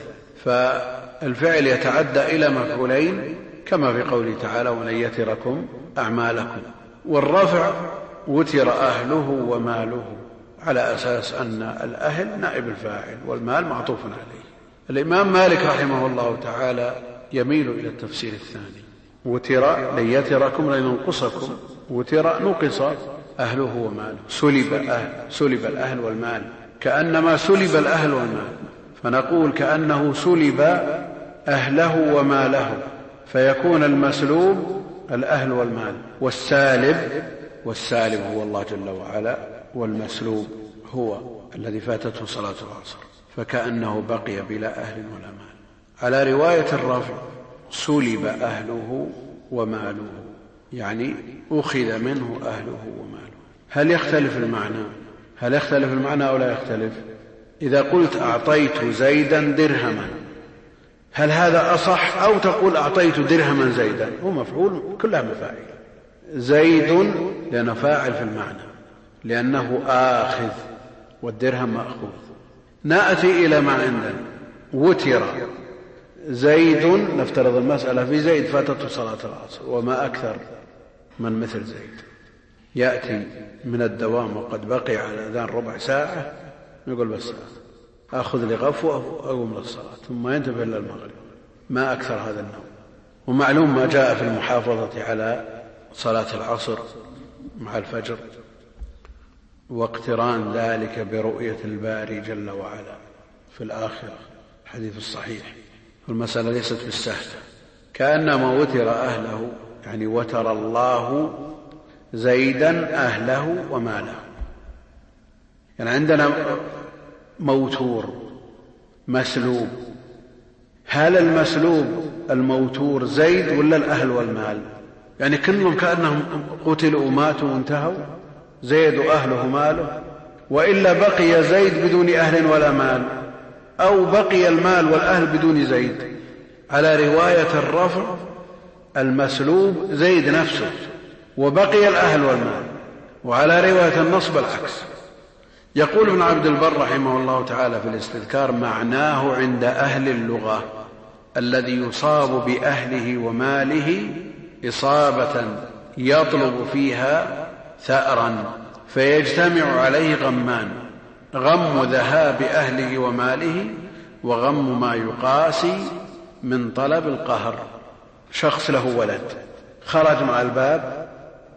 فالفعل يتعدى إلى مفعولين كما في قوله تعالى: ولن يتركم أعمالكم. والرفع وتر أهله وماله، على أساس أن الأهل نائب الفاعل والمال معطوف عليه. الإمام مالك رحمه الله تعالى يميل إلى التفسير الثاني: وتر لن يتركم لن ينقصكم، وتر نقص أهله وماله، سلب الأهل والمال، كأنما سلب الأهل والمال. فنقول كأنه سلب أهله وماله، فيكون المسلوب الأهل والمال، والسالب هو الله جل وعلا، والمسلوب هو الذي فاتته صلاة العصر، فكأنه بقي بلا أهل ولا مال. على رواية الرفع: سلب أهله وماله، يعني أخذ منه أهله وماله. هل يختلف المعنى أو لا يختلف؟ إذا قلت أعطيت زيدا درهما، هل هذا أصح أو تقول أعطيت درهما زيدا؟ هو مفعول، كلها مفاعل. زيد لأنه فاعل في المعنى، لأنه آخذ، والدرهم مأخوذ. نأتي إلى ما عندنا: وتر زيد، نفترض المسألة في زيد فاتته صلاة العصر، وما أكثر من مثل زيد يأتي من الدوام وقد بقي على الأذان ربع ساعة، يقول بس أخذ لي غفوة وأقوم للصلاة، ثم ينتبه إلى المغرب. ما أكثر هذا النوم. ومعلوم ما جاء في المحافظة على صلاة العصر مع الفجر، واقتران ذلك برؤية الباري جل وعلا في الآخرة، الحديث الصحيح. والمسألة ليست بالسهلة كأنما وتر أهله، يعني وتر الله زيدا أهله وماله. يعني عندنا موتور مسلوب، هل المسلوب الموتور زيد ولا الأهل والمال؟ يعني كلهم كأنهم قتلوا وماتوا وانتهوا، زيد وأهله وماله، وإلا بقي زيد بدون أهل ولا مال، أو بقي المال والأهل بدون زيد. على رواية الرفع المسلوب زيد نفسه وبقي الأهل والمال، وعلى رواية النصب العكس. يقول ابن عبد البر رحمه الله تعالى في الاستذكار: معناه عند أهل اللغة الذي يصاب بأهله وماله إصابة يطلب فيها ثأرا فيجتمع عليه غمان: غم ذهاب أهله وماله، وغم ما يقاسي من طلب القهر. شخص له ولد خرج مع الباب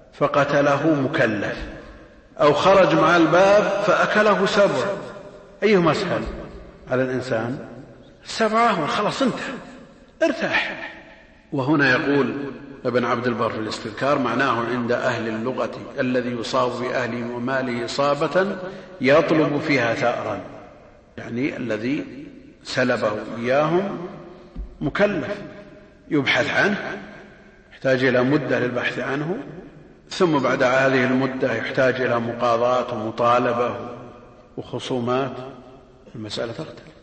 فقتله مكلف، أو خرج مع الباب فأكله سبع، أيهما أسهل على الإنسان؟ السبعة، خلاص انتهى ارتاح. وهنا يقول ابن عبد البر في الاستذكار: معناه عند أهل اللغة الذي يصاب بأهله وماله إصابة يطلب فيها ثأرا، يعني الذي سلبه إياهم مكلف يبحث عنه، يحتاج إلى مدة للبحث عنه، ثم بعد هذه المدة يحتاج إلى مقاضاة ومطالبة وخصومات، المسألة تختلف.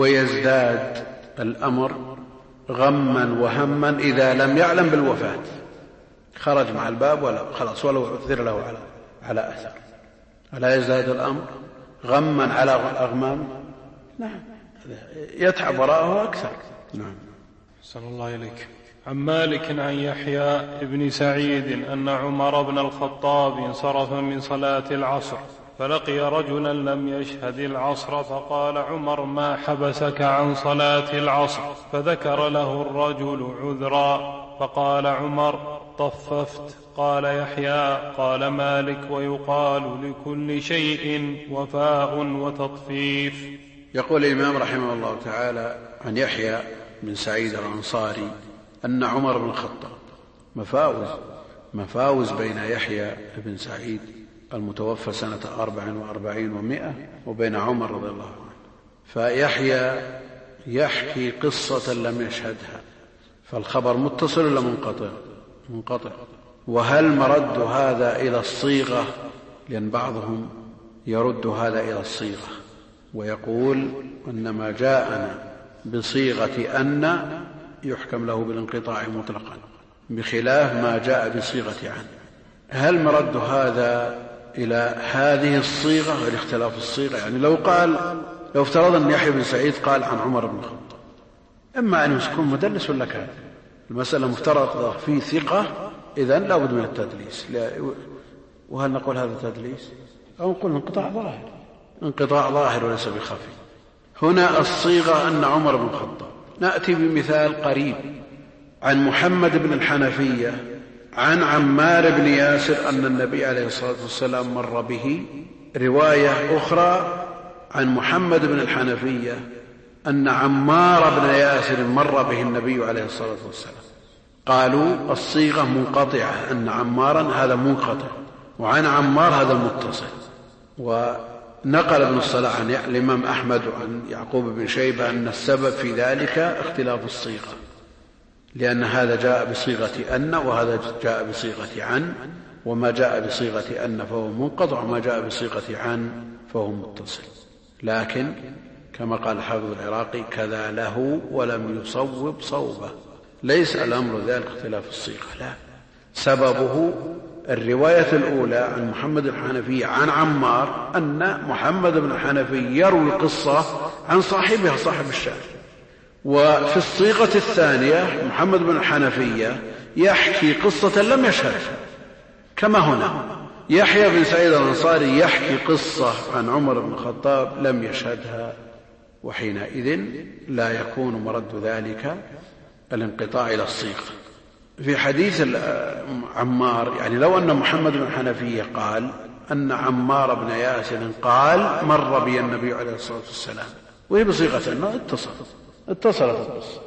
ويزداد الأمر غما وهما إذا لم يعلم بالوفاة، خرج مع الباب ولا خلاص ولو عثر له على أثر، ألا يزداد الأمر غما على أغمام؟ نعم، يتعب وراءه أكثر. نعم. أحسن الله إليك. عن مالك عن يحيى بن سعيد أن عمر بن الخطاب انصرف من صلاة العصر فلقي رجلا لم يشهد العصر، فقال عمر: ما حبسك عن صلاة العصر؟ فذكر له الرجل عذرا، فقال عمر: طففت. قال يحيى: قال مالك: ويقال لكل شيء وفاء وتطفيف. يقول الإمام رحمه الله تعالى عن يحيى بن سعيد الأنصاري أن عمر بن الخطاب مفاوز بين يحيى بن سعيد المتوفى سنة 44 و100 وبين عمر رضي الله عنه. فيحيى يحكي قصة لم يشهدها، فالخبر متصل ولا منقطع؟ وهل مرد هذا إلى الصيغة؟ لأن بعضهم يرد هذا إلى الصيغة ويقول إنما جاءنا بصيغة أن يحكم له بالانقطاع مطلقا، بخلاف ما جاء بصيغة عن. هل مرد هذا إلى هذه الصيغة غير اختلاف الصيغة؟ يعني لو افترض أن يحيى بن سعيد قال عن عمر بن الخطاب، إما أن يكون مدلس ولا كاذب، المسألة مفترضة في ثقة، إذن لا بد من التدليس. وهل نقول هذا تدليس أو نقول انقطاع ظاهر وليس بخفي؟ هنا الصيغة أن عمر بن الخطاب. نأتي بمثال قريب عن محمد بن الحنفية عن عمار بن ياسر أن النبي عليه الصلاة والسلام مر به. رواية أخرى عن محمد بن الحنفية أن عمار بن ياسر مر به النبي عليه الصلاة والسلام. قالوا الصيغة منقطعة، أن عمارا هذا منقطع، وعن عمار هذا متصل. ونقل ابن الصلاح عن الإمام أحمد وعن يعقوب بن شيبة أن السبب في ذلك اختلاف الصيغة، لأن هذا جاء بصيغة أن وهذا جاء بصيغة عن، وما جاء بصيغة أن فهو منقطع وما جاء بصيغة عن فهو متصل. لكن كما قال الحافظ العراقي: كذا له ولم يصوب صوبه. ليس الأمر ذلك اختلاف الصيغة، لا، سببه الرواية الأولى عن محمد الحنفي عن عمار أن محمد بن الحنفي يروي القصة عن صاحبها صاحب الشأن. وفي الصيغة الثانية محمد بن الحنفية يحكي قصة لم يشهدها، كما هنا يحيى بن سعيد الأنصاري يحكي قصة عن عمر بن الخطاب لم يشهدها، وحينئذ لا يكون مرد ذلك الانقطاع إلى الصيغة. في حديث عمار، يعني لو أن محمد بن الحنفية قال أن عمار بن ياسر قال مر بي النبي عليه الصلاة والسلام، وهي بصيغة أنه اتصلت القصة،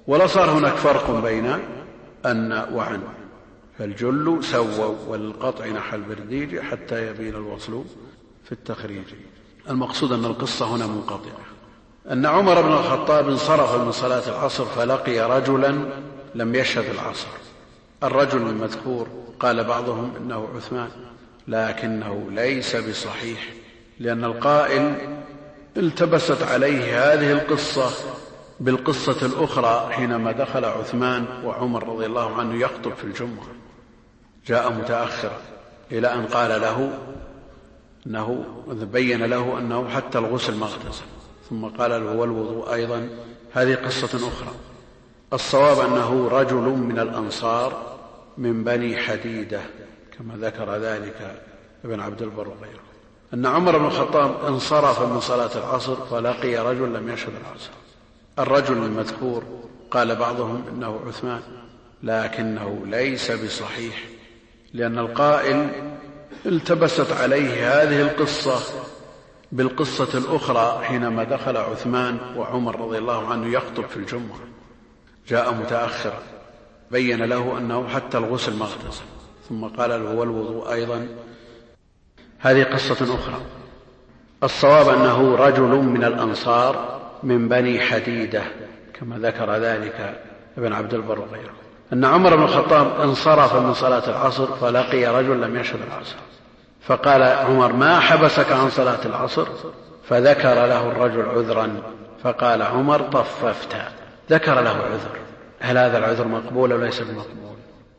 ولا صار هناك فرق بين أن وعن، فالجل سووا والقطع نحى البرديج حتى يبين الوصل في التخريج. المقصود أن القصة هنا منقطعة. أن عمر بن الخطاب انصرف من صلاة العصر فلقي رجلا لم يشهد العصر. الرجل المذكور قال بعضهم إنه عثمان، لكنه ليس بصحيح، لأن القائل التبست عليه هذه القصة بالقصة الأخرى حينما دخل عثمان وعمر رضي الله عنه يخطب في الجمعة، جاء متأخرا إلى أن قال له أنه بين له أنه حتى الغسل ما اغتسل، ثم قال له والوضوء أيضا. هذه قصة أخرى. الصواب أنه رجل من الأنصار من بني حديدة كما ذكر ذلك ابن عبد البر وغيره. أن عمر بن الخطاب انصرف من صلاة العصر فلقي رجل لم يشهد العصر. الرجل المذكور قال بعضهم إنه عثمان، لكنه ليس بصحيح، لأن القائل التبست عليه هذه القصة بالقصة الأخرى حينما دخل عثمان وعمر رضي الله عنه يخطب في الجمعة، جاء متأخرا بين له أنه حتى الغسل ما اغتسل، ثم قال له والوضوء أيضا. هذه قصة أخرى. الصواب أنه رجل من الأنصار من بني حديدة كما ذكر ذلك ابن عبد البر وغيره. أن عمر بن الخطاب انصرف من صلاة العصر فلقي رجل لم يشهد العصر، فقال عمر ما حبسك عن صلاة العصر؟ فذكر له الرجل عذرا، فقال عمر طففت. ذكر له عذر. هل هذا العذر مقبول أو ليس بمقبول؟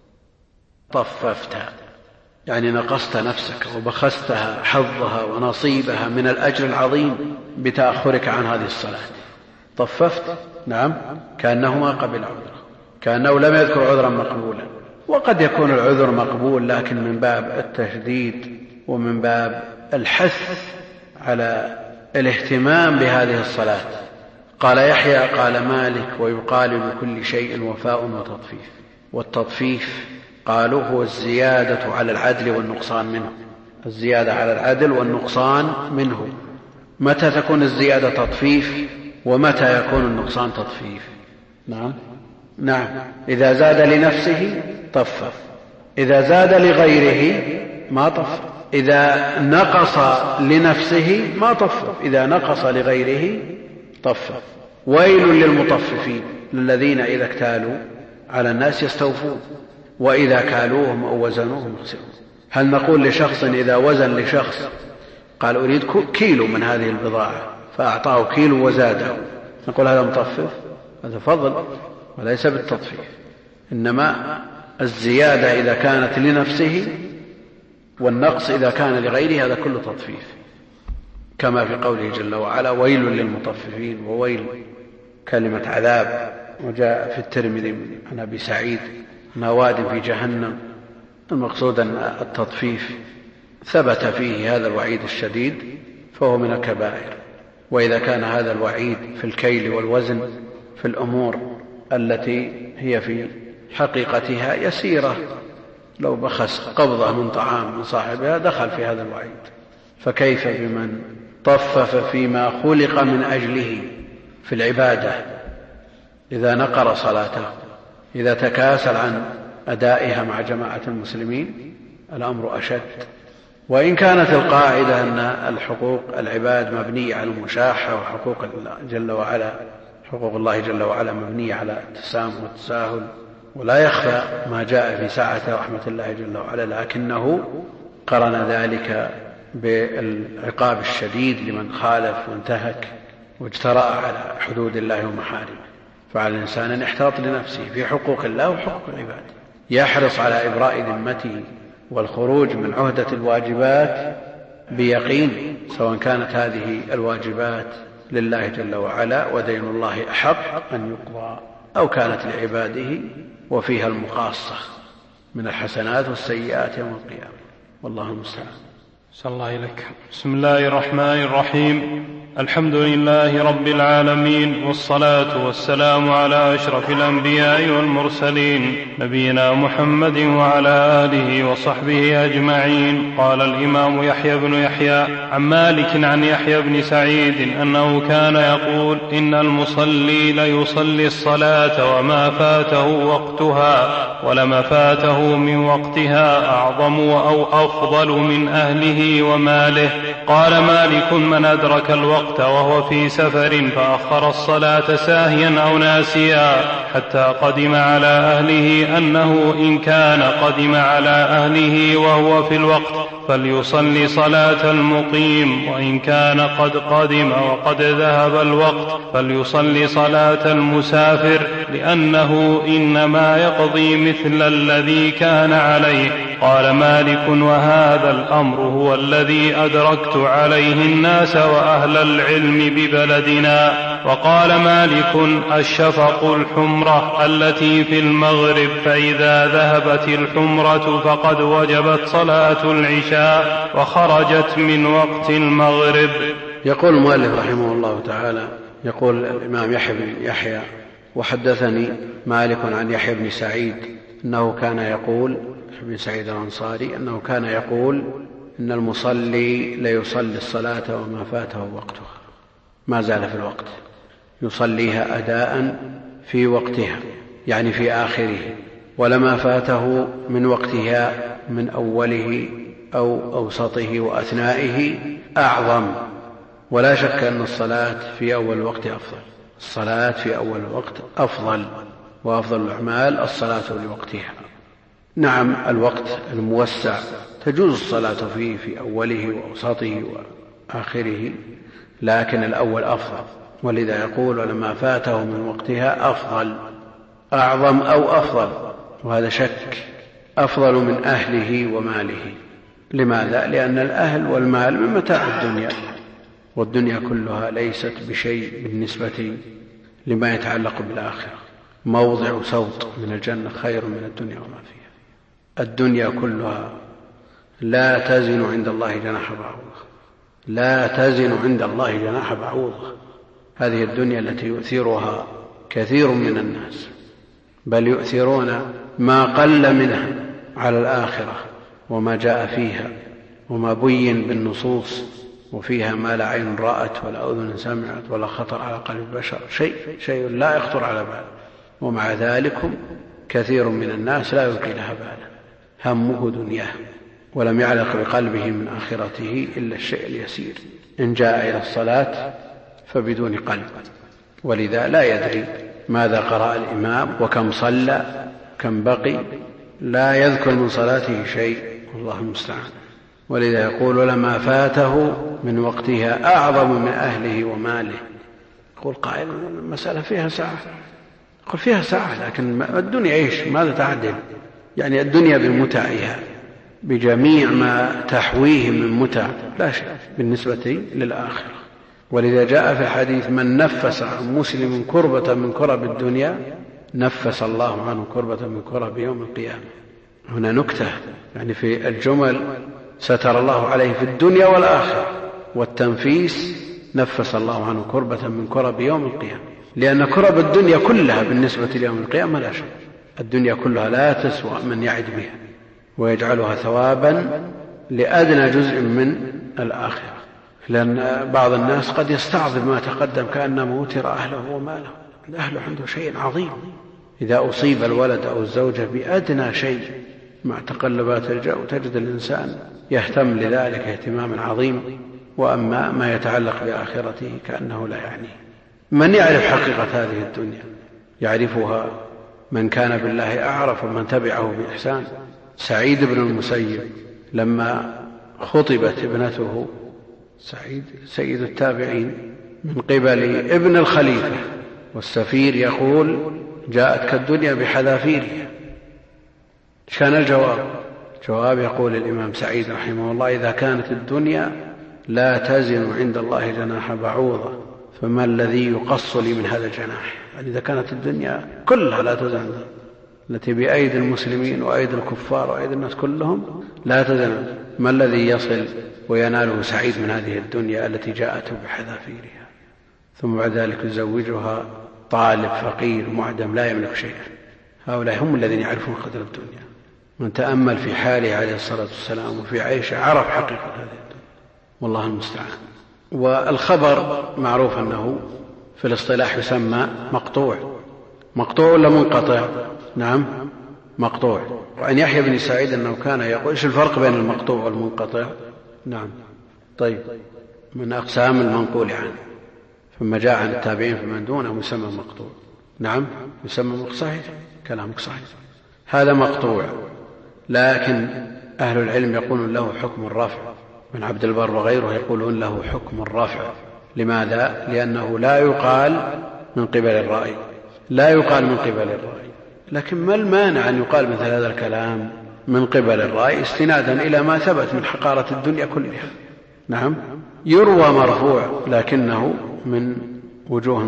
طففت يعني نقصت نفسك وبخستها حظها ونصيبها من الأجر العظيم بتأخرك عن هذه الصلاة. طففت، نعم، كأنه ما قبل عذره، كأنه لم يذكر عذرا مقبولا. وقد يكون العذر مقبول لكن من باب التشديد ومن باب الحث على الاهتمام بهذه الصلاة. قال يحيى قال مالك ويقال لكل شيء وفاء وتطفيف. والتطفيف قالوا هو الزيادة على العدل والنقصان منه، الزيادة على العدل والنقصان منه. متى تكون الزيادة تطفيف ومتى يكون النقصان تطفيف؟ نعم، إذا زاد لنفسه طفف، إذا زاد لغيره ما طفف، إذا نقص لنفسه ما طفف، إذا نقص لغيره طفف. ويل للمطففين الذين إذا اكتالوا على الناس يستوفون وإذا كالوهم أو وزنوهم يخسرون. هل نقول لشخص إذا وزن لشخص قال أريد كيلو من هذه البضاعة فأعطاه كيلو وزاده نقول هذا مطفف؟ هذا فضل وليس بالتطفيف. إنما الزيادة إذا كانت لنفسه والنقص إذا كان لغيره هذا كله تطفيف، كما في قوله جل وعلا ويل للمطففين. وويل كلمة عذاب. وجاء في الترمذي عن أبي سعيد مواد في جهنم. المقصود أن التطفيف ثبت فيه هذا الوعيد الشديد فهو من الكبائر. وإذا كان هذا الوعيد في الكيل والوزن في الأمور التي هي في حقيقتها يسيرة، لو بخس قبضة من طعام من صاحبها دخل في هذا الوعيد، فكيف بمن طفف فيما خلق من أجله في العبادة؟ إذا نقر صلاته، إذا تكاسل عن أدائها مع جماعة المسلمين الأمر أشد. وإن كانت القاعدة أن الحقوق العباد مبنية على المشاحة وحقوق الله جل وعلا مبنية على التسامح والتساهل، ولا يخفى ما جاء في سعة رحمة الله جل وعلا، لكنه قرن ذلك بالعقاب الشديد لمن خالف وانتهك واجترأ على حدود الله ومحارمه. فعلى الإنسان أن يحتاط لنفسه في حقوق الله وحقوق العباد، يحرص على إبراء ذمته والخروج من عهدة الواجبات بيقين، سواء كانت هذه الواجبات لله جل وعلا ودين الله أحق أن يقضى أو كانت لعباده وفيها المقاصة من الحسنات والسيئات يوم القيامة. والله المستعان. صلى الله إليك. بسم الله الرحمن الرحيم. الحمد لله رب العالمين، والصلاة والسلام على أشرف الأنبياء والمرسلين نبينا محمد وعلى آله وصحبه أجمعين. قال الإمام يحيى بن يحيى عن مالك عن يحيى بن سعيد أنه كان يقول: إن المصلي ليصلي الصلاة وما فاته وقتها، ولما فاته من وقتها أعظم أو أفضل من أهله وماله. قال مالك: من أدرك الوقت وهو في سفر فأخر الصلاة ساهيا أو ناسيا حتى قدم على أهله، أنه إن كان قدم على أهله وهو في الوقت فليصلي صلاة المقيم، وإن كان قد قدم وقد ذهب الوقت فليصلي صلاة المسافر، لأنه إنما يقضي مثل الذي كان عليه. قال مالك: وهذا الأمر هو الذي أدركت عليه الناس وأهل العلم ببلدنا. وقال مالك: الشفق الحمرة التي في المغرب، فإذا ذهبت الحمرة فقد وجبت صلاة العشاء وخرجت من وقت المغرب. يقول المؤلف رحمه الله تعالى: يقول الإمام يحيى بن يحيى: وحدثني مالك عن يحيى بن سعيد أنه كان يقول، بن سعيد الأنصاري، أنه كان يقول: إن المصلي ليصلي الصلاة وما فاته وقتها، ما زال في الوقت، يصليها أداء في وقتها يعني في آخره، ولما فاته من وقتها من أوله أو أوسطه وأثنائه أعظم. ولا شك أن الصلاة في أول الوقت أفضل، الصلاة في أول الوقت أفضل، وأفضل الأعمال الصلاة لوقتها. نعم، الوقت الموسع تجوز الصلاة فيه في أوله وأوسطه وآخره، لكن الأول أفضل، ولذا يقول: ولما فاته من وقتها أفضل، أعظم أو أفضل، وهذا شك، أفضل من أهله وماله. لماذا؟ لأن الأهل والمال من متاع الدنيا، والدنيا كلها ليست بشيء بالنسبة لما يتعلق بالآخرة. موضع صوت من الجنة خير من الدنيا وما فيها. الدنيا كلها لا تزن عند الله جناح بعوضة، لا تزن عند الله جناح بعوضة. هذه الدنيا التي يؤثرها كثير من الناس، بل يؤثرون ما قل منها على الآخرة وما جاء فيها وما بين بالنصوص، وفيها ما لا عين رأت ولا أذن سمعت ولا خطر على قلب البشر، شيء لا يخطر على بال. ومع ذلك كثير من الناس لا يلقي لها بالا، همه دنياه، ولم يعلق بقلبه من آخرته إلا الشيء اليسير. إن جاء إلى الصلاة فبدون قلب، ولذا لا يدري ماذا قرأ الإمام وكم صلى كم بقي، لا يذكر من صلاته شيء، والله المستعان. ولذا يقول: ولما فاته من وقتها أعظم من أهله وماله. يقول قائل: المسألة فيها ساعة. يقول: فيها ساعة، لكن الدنيا إيش؟ ماذا تعدل؟ يعني الدنيا بمتعها، بجميع ما تحويه من متع، لا شيء بالنسبة للآخرة. ولذا جاء في الحديث: من نفس عن مسلم كربة من كرب الدنيا نفس الله عنه كربة من كرب يوم القيامة. هنا نكتة، يعني في الجمل ستر الله عليه في الدنيا والآخرة، والتنفيس نفس الله عنه كربة من كرب يوم القيامة، لأن كرب الدنيا كلها بالنسبة ليوم القيامة لا شيء. الدنيا كلها لا تسوى من يعد بها ويجعلها ثوابا لأدنى جزء من الآخرة. لأن بعض الناس قد يستعظم ما تقدم كأنما وتر أهله وماله. الأهل عنده شيء عظيم، إذا أصيب الولد أو الزوجة بأدنى شيء مع تقلبات الجو تجد الإنسان يهتم لذلك اهتماما عظيما، وأما ما يتعلق بآخرته كأنه لا يعنيه. من يعرف حقيقة هذه الدنيا يعرفها من كان بالله أعرف ومن تبعه بإحسان. سعيد بن المسيب لما خطبت ابنته، سعيد سيد التابعين، من قبل ابن الخليفة والسفير، يقول: جاءتك الدنيا بحذافيرها. كان الجواب يقول الإمام سعيد رحمه الله: إذا كانت الدنيا لا تزن عند الله جناح بعوضة فما الذي يقص لي من هذا الجناح؟ يعني إذا كانت الدنيا كلها لا تزن، التي بأيدي المسلمين وأيدي الكفار وأيدي الناس كلهم لا تزن، ما الذي يصل ويناله سعيد من هذه الدنيا التي جاءته بحذافيرها، ثم بعد ذلك يزوجها طالب فقير معدم لا يملك شيئا. هؤلاء هم الذين يعرفون قدر الدنيا. من تأمل في حاله عليه الصلاة والسلام وفي عيشه عرف حقيقة هذه الدنيا، والله المستعان. والخبر معروف أنه في الاصطلاح يسمى مقطوع. مقطوع ولا منقطع؟ نعم مقطوع. وعن يحيى بن سعيد أنه كان يقول إيش الفرق بين المقطوع والمنقطع؟ نعم طيب، من أقسام المنقول عنه، ثم جاء عن التابعين فمن دونه يسمى مقطوع. نعم يسمى صحيح، كلامك صحيح، هذا مقطوع. لكن أهل العلم يقولون له حكم الرفع، من عبد البر وغيره يقولون له حكم الرفع. لماذا؟ لأنه لا يقال من قبل الرأي، لا يقال من قبل الرأي. لكن ما المانع أن يقال مثل هذا الكلام من قبل الرأي استنادا إلى ما ثبت من حقارة الدنيا كلها؟ نعم يروى مرفوع لكنه من وجوه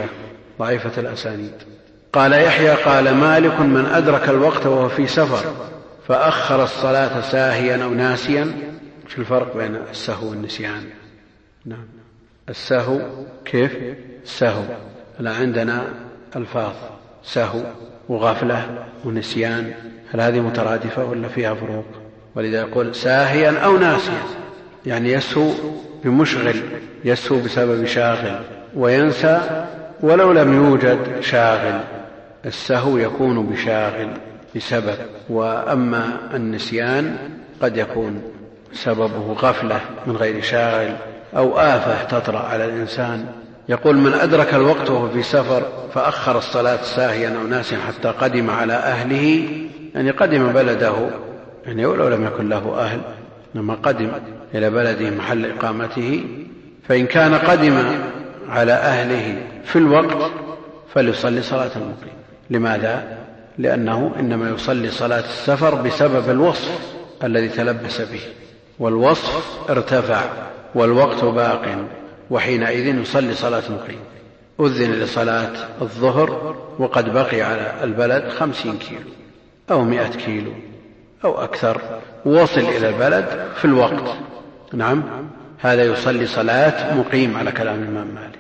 ضعيفة الأسانيد. قال يحيى قال مالك من أدرك الوقت وهو في سفر فأخر الصلاة ساهيا أو ناسيا. شو الفرق بين السهو والنسيان؟ نعم السهو كيف؟ السهو لا عندنا ألفاظ سهو وغفلة ونسيان، هل هذه مترادفة ولا فيها فروق؟ ولذا يقول ساهيا أو ناسيا، يعني يسهو بمشغل، يسهو بسبب شاغل، وينسى ولو لم يوجد شاغل. السهو يكون بشاغل بسبب، وأما النسيان قد يكون سببه غفلة من غير شاغل أو آفة تطرأ على الإنسان. يقول من أدرك الوقت وهو في سفر فأخر الصلاة ساهيا أو ناسيا حتى قدم على أهله، يعني قدم بلده، يعني ولو لم يكن له أهل لما قدم إلى بلده محل إقامته، فإن كان قدم على أهله في الوقت فليصلي صلاة المقيم. لماذا؟ لأنه إنما يصلي صلاة السفر بسبب الوصف الذي تلبس به، والوصف ارتفع والوقت باق، وحينئذ يصلي صلاة مقيم. أذن لصلاة الظهر وقد بقي على البلد 50 كيلو أو 100 كيلو أو أكثر، وصل إلى البلد في الوقت، نعم هذا يصلي صلاة مقيم على كلام الإمام مالك.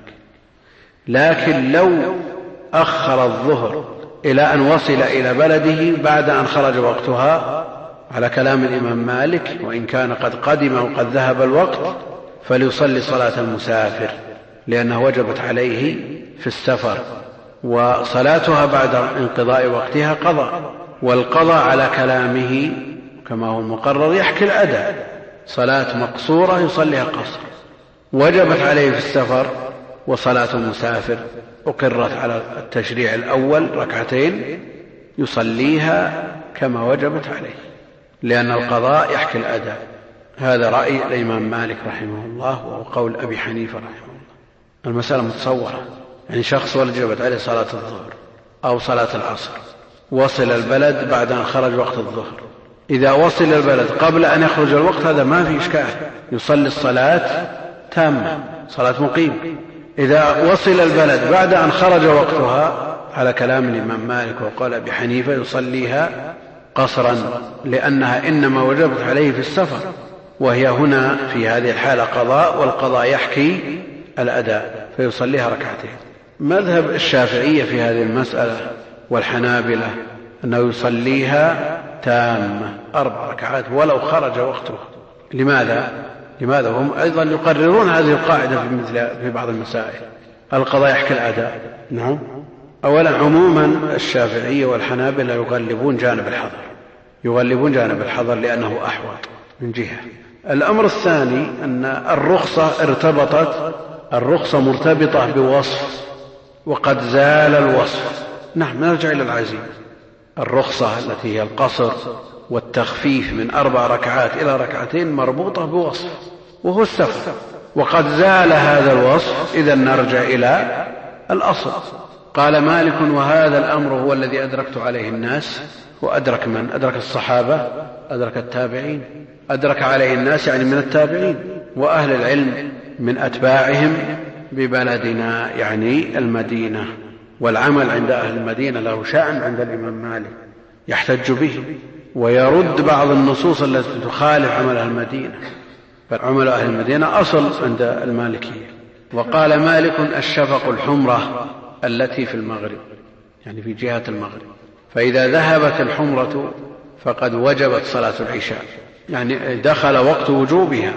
لكن لو أخر الظهر إلى أن وصل إلى بلده بعد أن خرج وقتها على كلام الإمام مالك، وإن كان قد قدم وقد ذهب الوقت، فليصلي صلاة المسافر لأنها وجبت عليه في السفر، وصلاتها بعد انقضاء وقتها قضاء، والقضاء على كلامه كما هو المقرر يحكي الأداء. صلاة مقصورة يصليها قصر وجبت عليه في السفر، وصلاة المسافر أقرت على التشريع الأول ركعتين يصليها كما وجبت عليه، لأن القضاء يحكي الأداء. هذا رأي الإمام مالك رحمه الله، وهو قول أبي حنيفة رحمه الله. المسألة متصورة، يعني شخص وجبت عليه صلاة الظهر أو صلاة العصر، وصل البلد بعد أن خرج وقت الظهر. إذا وصل البلد قبل أن يخرج الوقت هذا ما في إشكال، يصلي الصلاة تامة صلاة مقيم. إذا وصل البلد بعد أن خرج وقتها على كلام الإمام مالك وقال أبي حنيفة يصليها قصرا، لأنها إنما وجبت عليه في السفر، وهي هنا في هذه الحالة قضاء، والقضاء يحكي الأداء فيصليها ركعتين. مذهب الشافعية في هذه المسألة والحنابلة أنه يصليها تامة 4 ركعات ولو خرج وقتها. لماذا هم أيضا يقررون هذه القاعدة في بعض المسائل، القضاء يحكي الأداء. نعم أولا عموما الشافعية والحنابلة يغلبون جانب الحظر لأنه أحوط من جهة. الأمر الثاني أن الرخصة مرتبطة بوصف، وقد زال الوصف. نعم نرجع إلى العزيز، الرخصة التي هي القصر والتخفيف من 4 ركعات إلى 2 ركعات مربوطة بوصف وهو السفر، وقد زال هذا الوصف، إذا نرجع إلى الأصل. قال مالك وهذا الأمر هو الذي أدركت عليه الناس. وأدرك من؟ أدرك الصحابة، أدرك التابعين، أدرك عليه الناس يعني من التابعين، وأهل العلم من أتباعهم ببلدنا يعني المدينة. والعمل عند أهل المدينة له شأن عند الإمام مالك يحتج به، ويرد بعض النصوص التي تخالف عمل أهل المدينة، فعمل أهل المدينة أصل عند المالكية. وقال مالك الشفق الحمرة التي في المغرب، يعني في جهة المغرب، فإذا ذهبت الحمرة فقد وجبت صلاة العشاء، يعني دخل وقت وجوبها،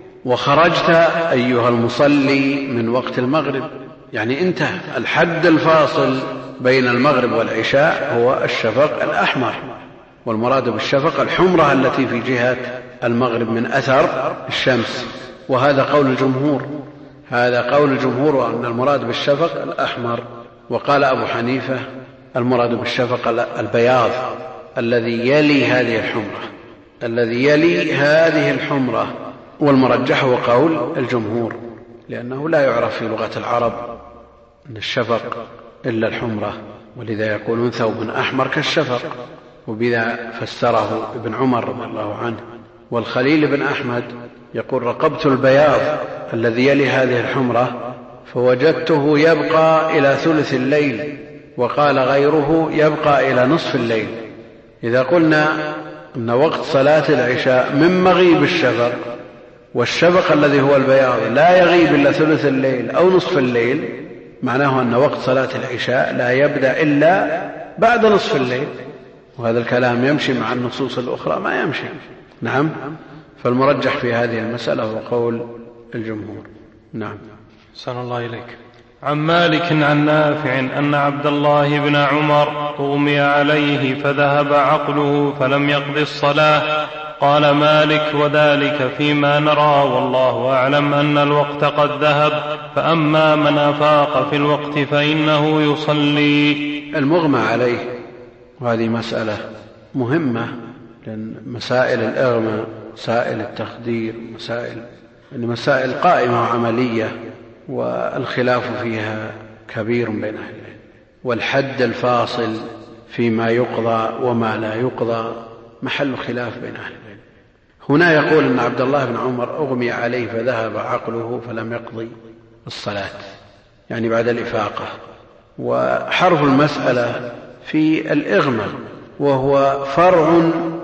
وخرجت أيها المصلي من وقت المغرب، يعني انتهى الحد الفاصل بين المغرب والعشاء هو الشفق الأحمر، والمراد بالشفق الحمرة التي في جهة المغرب من أثر الشمس. وهذا قول الجمهور، هذا قول الجمهور أن المراد بالشفق الأحمر. وقال أبو حنيفة المراد بالشفق البياض الذي يلي هذه الحمرة، الذي يلي هذه الحمرة. والمرجح هو قول الجمهور، لأنه لا يعرف في لغة العرب أن الشفق إلا الحمرة، ولذا يقولون ثوب أحمر كالشفق، وبذا فسره ابن عمر رضي الله عنه. والخليل بن أحمد يقول رقبت البياض الذي يلي هذه الحمرة فوجدته يبقى إلى ثلث الليل، وقال غيره يبقى إلى نصف الليل. إذا قلنا أن وقت صلاة العشاء من مغيب الشفق، والشفق الذي هو البياض لا يغيب إلا ثلث الليل أو نصف الليل، معناه أن وقت صلاة العشاء لا يبدأ إلا بعد نصف الليل، وهذا الكلام يمشي مع النصوص الأخرى ما يمشي. نعم، فالمرجح في هذه المسألة هو قول الجمهور. نعم. أحسن الله إليك. عن مالك عن نافع أن عبد الله بن عمر أغمي عليه فذهب عقله فلم يقض الصلاة. قال مالك وذلك فيما نرى والله أعلم أن الوقت قد ذهب، فأما من أفاق في الوقت فإنه يصلي. المغمى عليه، وهذه مسألة مهمة، لأن مسائل الإغماء، مسائل التخدير، مسائل قائمة وعملية، والخلاف فيها كبير بين أهل العلم، والحد الفاصل فيما يقضى وما لا يقضى محل خلاف بين أهل العلم. هنا يقول أن عبد الله بن عمر أغمي عليه فذهب عقله فلم يقضي الصلاة، يعني بعد الإفاقة. وحرف المسألة في الإغماء، وهو فرع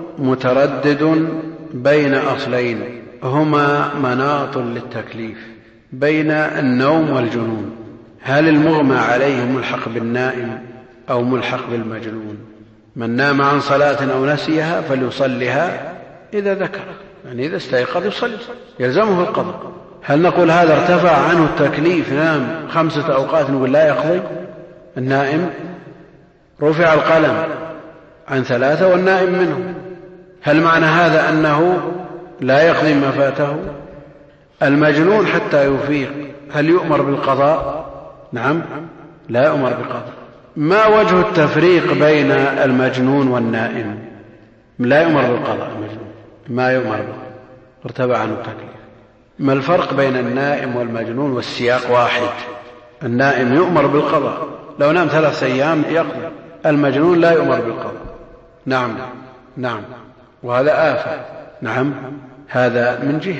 متردد بين أصلين هما مناط للتكليف، بين النوم والجنون. هل المغمى عليه ملحق بالنائم أو ملحق بالمجنون؟ من نام عن صلاة أو نسيها فليصلها إذا ذكر، يعني إذا استيقظ يصلي، يلزمه القضاء. هل نقول هذا ارتفع عنه التكليف، نام 5 أوقات نقول لا يقضي؟ النائم رفع القلم عن 3 والنائم منه، هل معنى هذا أنه لا يقضي ما فاته؟ المجنون حتى يفيق هل يؤمر بالقضاء؟ نعم، لا يؤمر بالقضاء. ما وجه التفريق بين المجنون والنائم؟ لا يؤمر بالقضاء المجنون، ما يؤمر بالقضاء، ارتفع عنه التكليف. ما الفرق بين النائم والمجنون؟ والسياق واحد، النائم يؤمر بالقضاء، لو نام 3 أيام يقضي، المجنون لا يؤمر بالقضاء. نعم نعم، وهذا آفة. نعم، هذا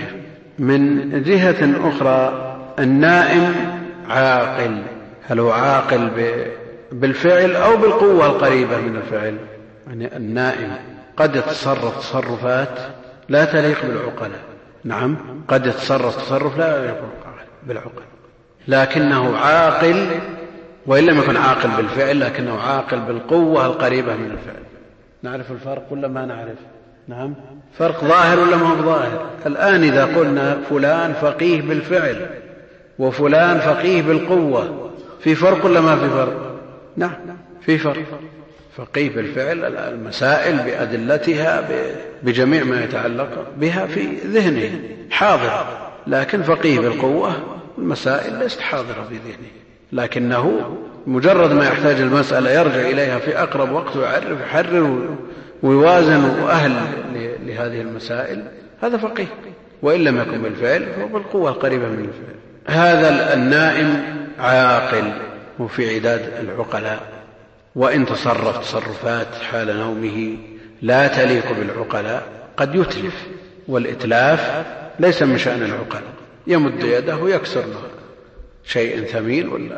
من جهة أخرى النائم عاقل، هل هو عاقل بالفعل أو بالقوة القريبة من الفعل؟ يعني النائم قد يتصرف تصرفات لا تليق بالعقلاء، نعم، قد يتصرف تصرف لا يليق بالعقلاء، لكنه عاقل، وإن لم يكن عاقل بالفعل لكنه عاقل بالقوة القريبة من الفعل. نعرف الفرق ولا ما نعرف؟ نعم، فرق ظاهر ولا ما هو ظاهر؟ الآن إذا قلنا فلان فقيه بالفعل وفلان فقيه بالقوة، في فرق ولا ما في فرق؟ نعم في فرق. فقيه بالفعل المسائل بأدلتها بجميع ما يتعلق بها في ذهنه حاضر، لكن فقيه بالقوة المسائل ليست حاضرة في ذهنه، لكنه مجرد ما يحتاج المسألة يرجع إليها في أقرب وقت ويعرف يحرر ويوازن أهل لهذه المسائل، هذا فقيه. وإن لم يكن بالفعل فهو بالقوة القريبة من الفعل. هذا النائم عاقل وفي عداد العقلاء، وإن تصرف تصرفات حال نومه لا تليق بالعقلاء قد يتلف، والإتلاف ليس من شأن العقلاء، يمد يده يكسر شيء ثمين ولا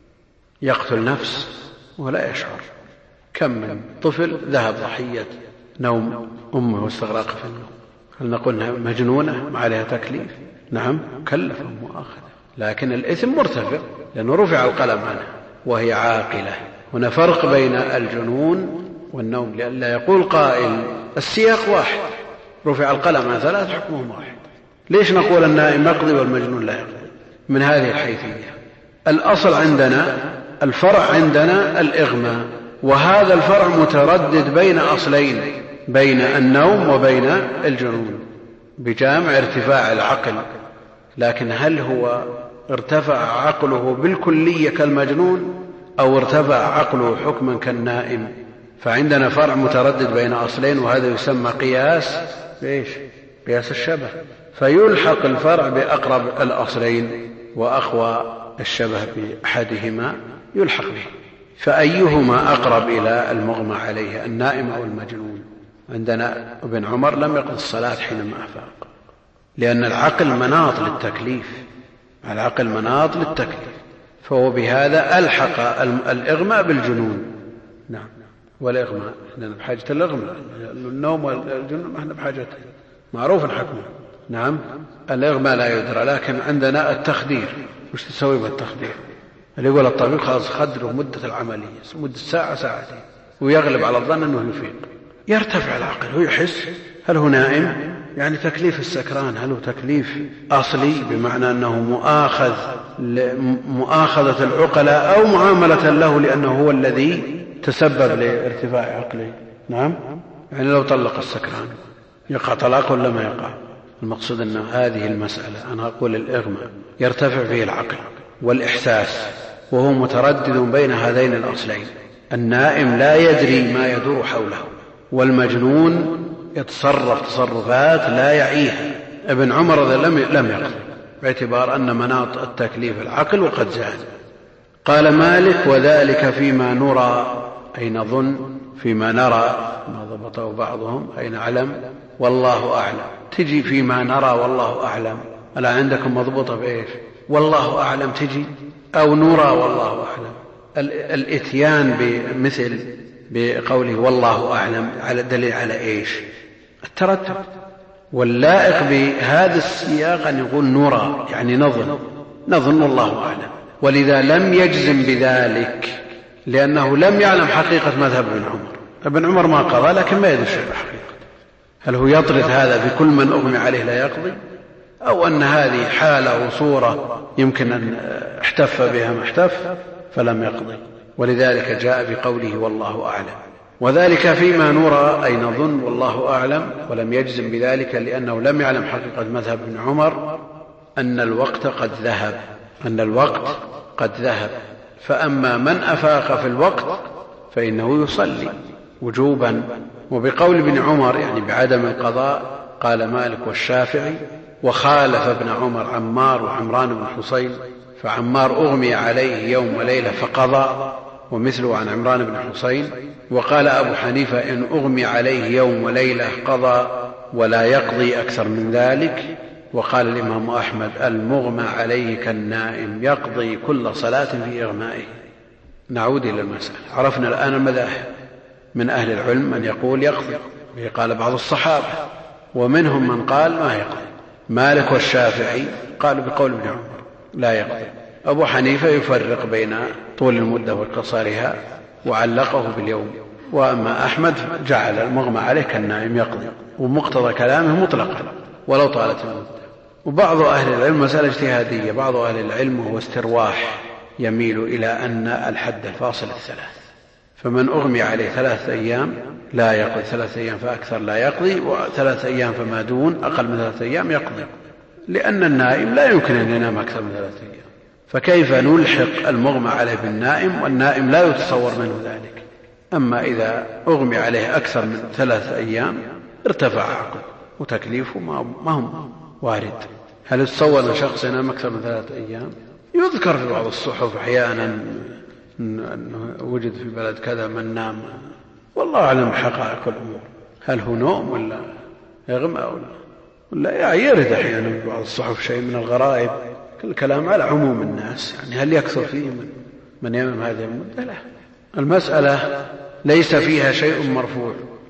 يقتل نفس ولا يشعر. كم من طفل ذهب ضحية نوم أمه واستغراق في النوم، هل نقول مجنونة ما عليها تكليف؟ نعم مكلفة مؤاخذة، لكن الإثم مرتفع لأنه رفع القلم عنها وهي عاقلة. هنا فرق بين الجنون والنوم، لئلا يقول قائل السياق واحد، رفع القلم عن 3 حكمهم واحد، ليش نقول النائم يقضي والمجنون لا يقضي؟ من هذه الحيثية. الأصل عندنا الفرع عندنا الإغماء، وهذا الفرع متردد بين أصلين، بين النوم وبين الجنون بجامع ارتفاع العقل، لكن هل هو ارتفع عقله بالكلية كالمجنون أو ارتفع عقله حكما كالنائم؟ فعندنا فرع متردد بين أصلين، وهذا يسمى قياس قياس الشبه، فيلحق الفرع بأقرب الأصلين وأقوى الشبه بأحدهما يلحق به. فأيهما أقرب إلى المغمى عليه، النائم أو المجنون؟ عندنا ابن عمر لم يقض الصلاة حينما أفاق، لأن العقل مناط للتكليف، العقل مناط للتكليف، فهو بهذا ألحق الإغماء بالجنون. نعم، والإغماء احنا بحاجة الإغماء، النوم والجنون ما احنا بحاجة، معروف حكمه. نعم، الإغماء لا يدرى، لكن عندنا التخدير. وش تسوي بالتخدير؟ اللي يقول الطبيب خلاص خدره مدة العملية، مدة ساعة ساعتين، ويغلب على الظن أنه يفيق، يرتفع العقل ويحس هل هو نائم؟ يعني تكليف السكران هل هو تكليف أصلي بمعنى أنه مؤاخذة العقلاء أو معاملة له لأنه هو الذي تسبب لارتفاع عقله؟ نعم، يعني لو طلق السكران يقع طلاق ولا ما يقع؟ المقصود أن هذه المسألة أنا أقول الإغماء يرتفع فيه العقل والإحساس، وهو متردد بين هذين الأصلين. النائم لا يدري ما يدور حوله، والمجنون يتصرف تصرفات لا يعيها. ابن عمر لم يقضي باعتبار أن مناط التكليف العقل وقد زاد. قال مالك وذلك فيما نرى، أي نظن، فيما نرى ما ضبطه بعضهم أي نعلم والله أعلم. تجي فيما نرى والله أعلم، ألا عندكم مضبوطة بإيش؟ والله أعلم تجي أو نرى والله أعلم. الاتيان بمثل بقوله والله أعلم على دليل على إيش؟ الترتب. واللائق بهذا السياق أن يقول نرى، يعني نظن والله أعلم، ولذا لم يجزم بذلك لأنه لم يعلم حقيقة مذهب ابن عمر. ابن عمر ما قضى لكن ما يدري بحقيقة، هل هو يطرد هذا في كل من أغمي عليه لا يقضي، أو أن هذه حالة وصورة يمكن أن احتف بها ما احتف فلم يقضي، ولذلك جاء بقوله والله أعلم. وذلك فيما نرى أي نظن والله أعلم، ولم يجزم بذلك لأنه لم يعلم حقيقة مذهب ابن عمر أن الوقت قد ذهب، فأما من أفاق في الوقت فإنه يصلي وجوبا. وبقول ابن عمر يعني بعدم القضاء قال مالك والشافعي، وخالف ابن عمر عمار وعمران بن حصين، فعمار أغمي عليه يوم وليلة فقضى، ومثله عن عمران بن حصين. وقال أبو حنيفة إن أغمي عليه يوم وليلة قضى ولا يقضي أكثر من ذلك. وقال الإمام أحمد المغمى عليه كالنائم يقضي كل صلاة في إغمائه. نعود إلى المسألة. عرفنا الآن المذاهب، من أهل العلم من يقول يقضي، قال بعض الصحابة، ومنهم من قال ما يقضي. مالك والشافعي قالوا بقول ابن عمر لا يقضي. أبو حنيفة يفرق بين طول المدة وقصرها وعلقه باليوم. وأما أحمد جعل المغمى عليه كالنائم يقضي، ومقتضى كلامه مطلقا ولو طالت المدة. وبعض أهل العلم مسألة اجتهادية، بعض أهل العلم هو استرواح يميل إلى أن الحد الفاصل 3، فمن أغمي عليه 3 أيام لا يقضي، 3 أيام فأكثر لا يقضي، و3 أيام فما دون أقل من 3 أيام يقضي، لأن النائم لا يمكن أن ينام أكثر من 3 أيام، فكيف نلحق المغمى عليه بالنائم والنائم لا يتصور منه ذلك؟ أما إذا أغمي عليه أكثر من 3 أيام ارتفع عقله وتكليفه ما هم وارد. هل يتصور أن شخص ينام أكثر من 3 أيام؟ يذكر في بعض الصحف أحيانا أنه وجد في بلد كذا من نام، والله أعلم حقائق الأمور، هل هو نوم ولا يغمى ولا يعني يرد أحيانا في بعض الصحف شيء من الغرائب. الكلام على عموم الناس، يعني هل يكثر فيه من ينام هذه المدة؟ لا، المسألة ليس فيها شيء مرفوع،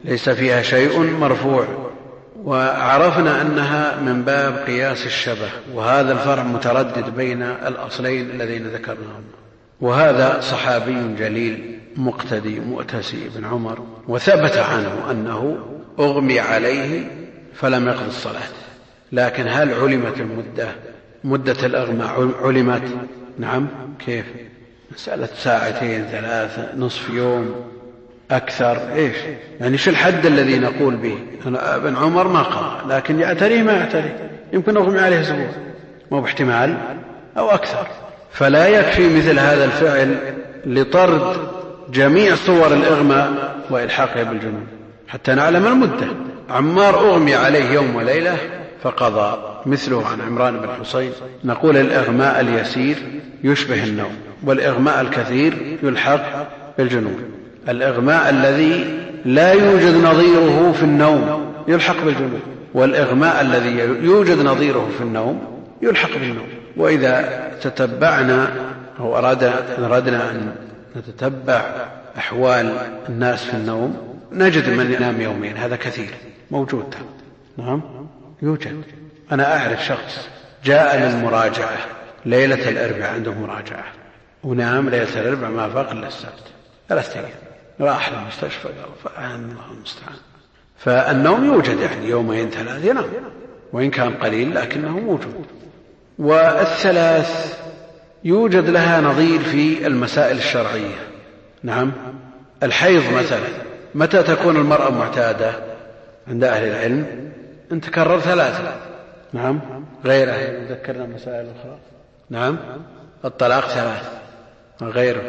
ليس فيها شيء مرفوع. وعرفنا أنها من باب قياس الشبه، وهذا الفرع متردد بين الأصلين الذين ذكرناهم. وهذا صحابي جليل مقتدي مؤتسي بن عمر، وثبت عنه أنه أغمي عليه فلم يقض الصلاة. لكن هل علمت مدة الإغماء؟ علمت؟ نعم. كيف؟ مسألة ساعتين 3 نصف يوم أكثر؟ إيش يعني شو الحد الذي نقول به؟ ابن عمر ما قضى، لكن يعتريه ما يعتريه، يمكن أغمي عليه أسبوع، مو باحتمال أو أكثر. فلا يكفي مثل هذا الفعل لطرد جميع صور الإغماء وإلحاقه بالجنون حتى نعلم المدة. عمار أغمي عليه يوم وليلة فقضى، مثله عن عمران بن حسين. نقول الإغماء اليسير يشبه النوم، والإغماء الكثير يلحق بالجنون. الإغماء الذي لا يوجد نظيره في النوم يلحق بالجنون، والإغماء الذي يوجد نظيره في النوم يلحق بالنوم. وإذا تتبعنا أو أردنا أن نتتبع أحوال الناس في النوم نجد من ينام يومين، هذا كثير موجود. نعم يوجد. أنا أعرف شخص جاء للمراجعة ليلة الأربعاء، عنده مراجعة، ونام ليلة الأربعاء ما فاق إلا السبت 3 أيام، راح للمستشفى فأعان الله المستعان. فالنوم يوجد، يعني 2-3 ينام، وإن كان قليل لكنه موجود. والثلاث يوجد لها نظير في المسائل الشرعية. نعم. الحيض مثلا، متى تكون المرأة معتادة عند أهل العلم؟ أن تكرر 3. نعم. غيرها ذكرنا مسائل أخرى. نعم. الطلاق 3 غيره.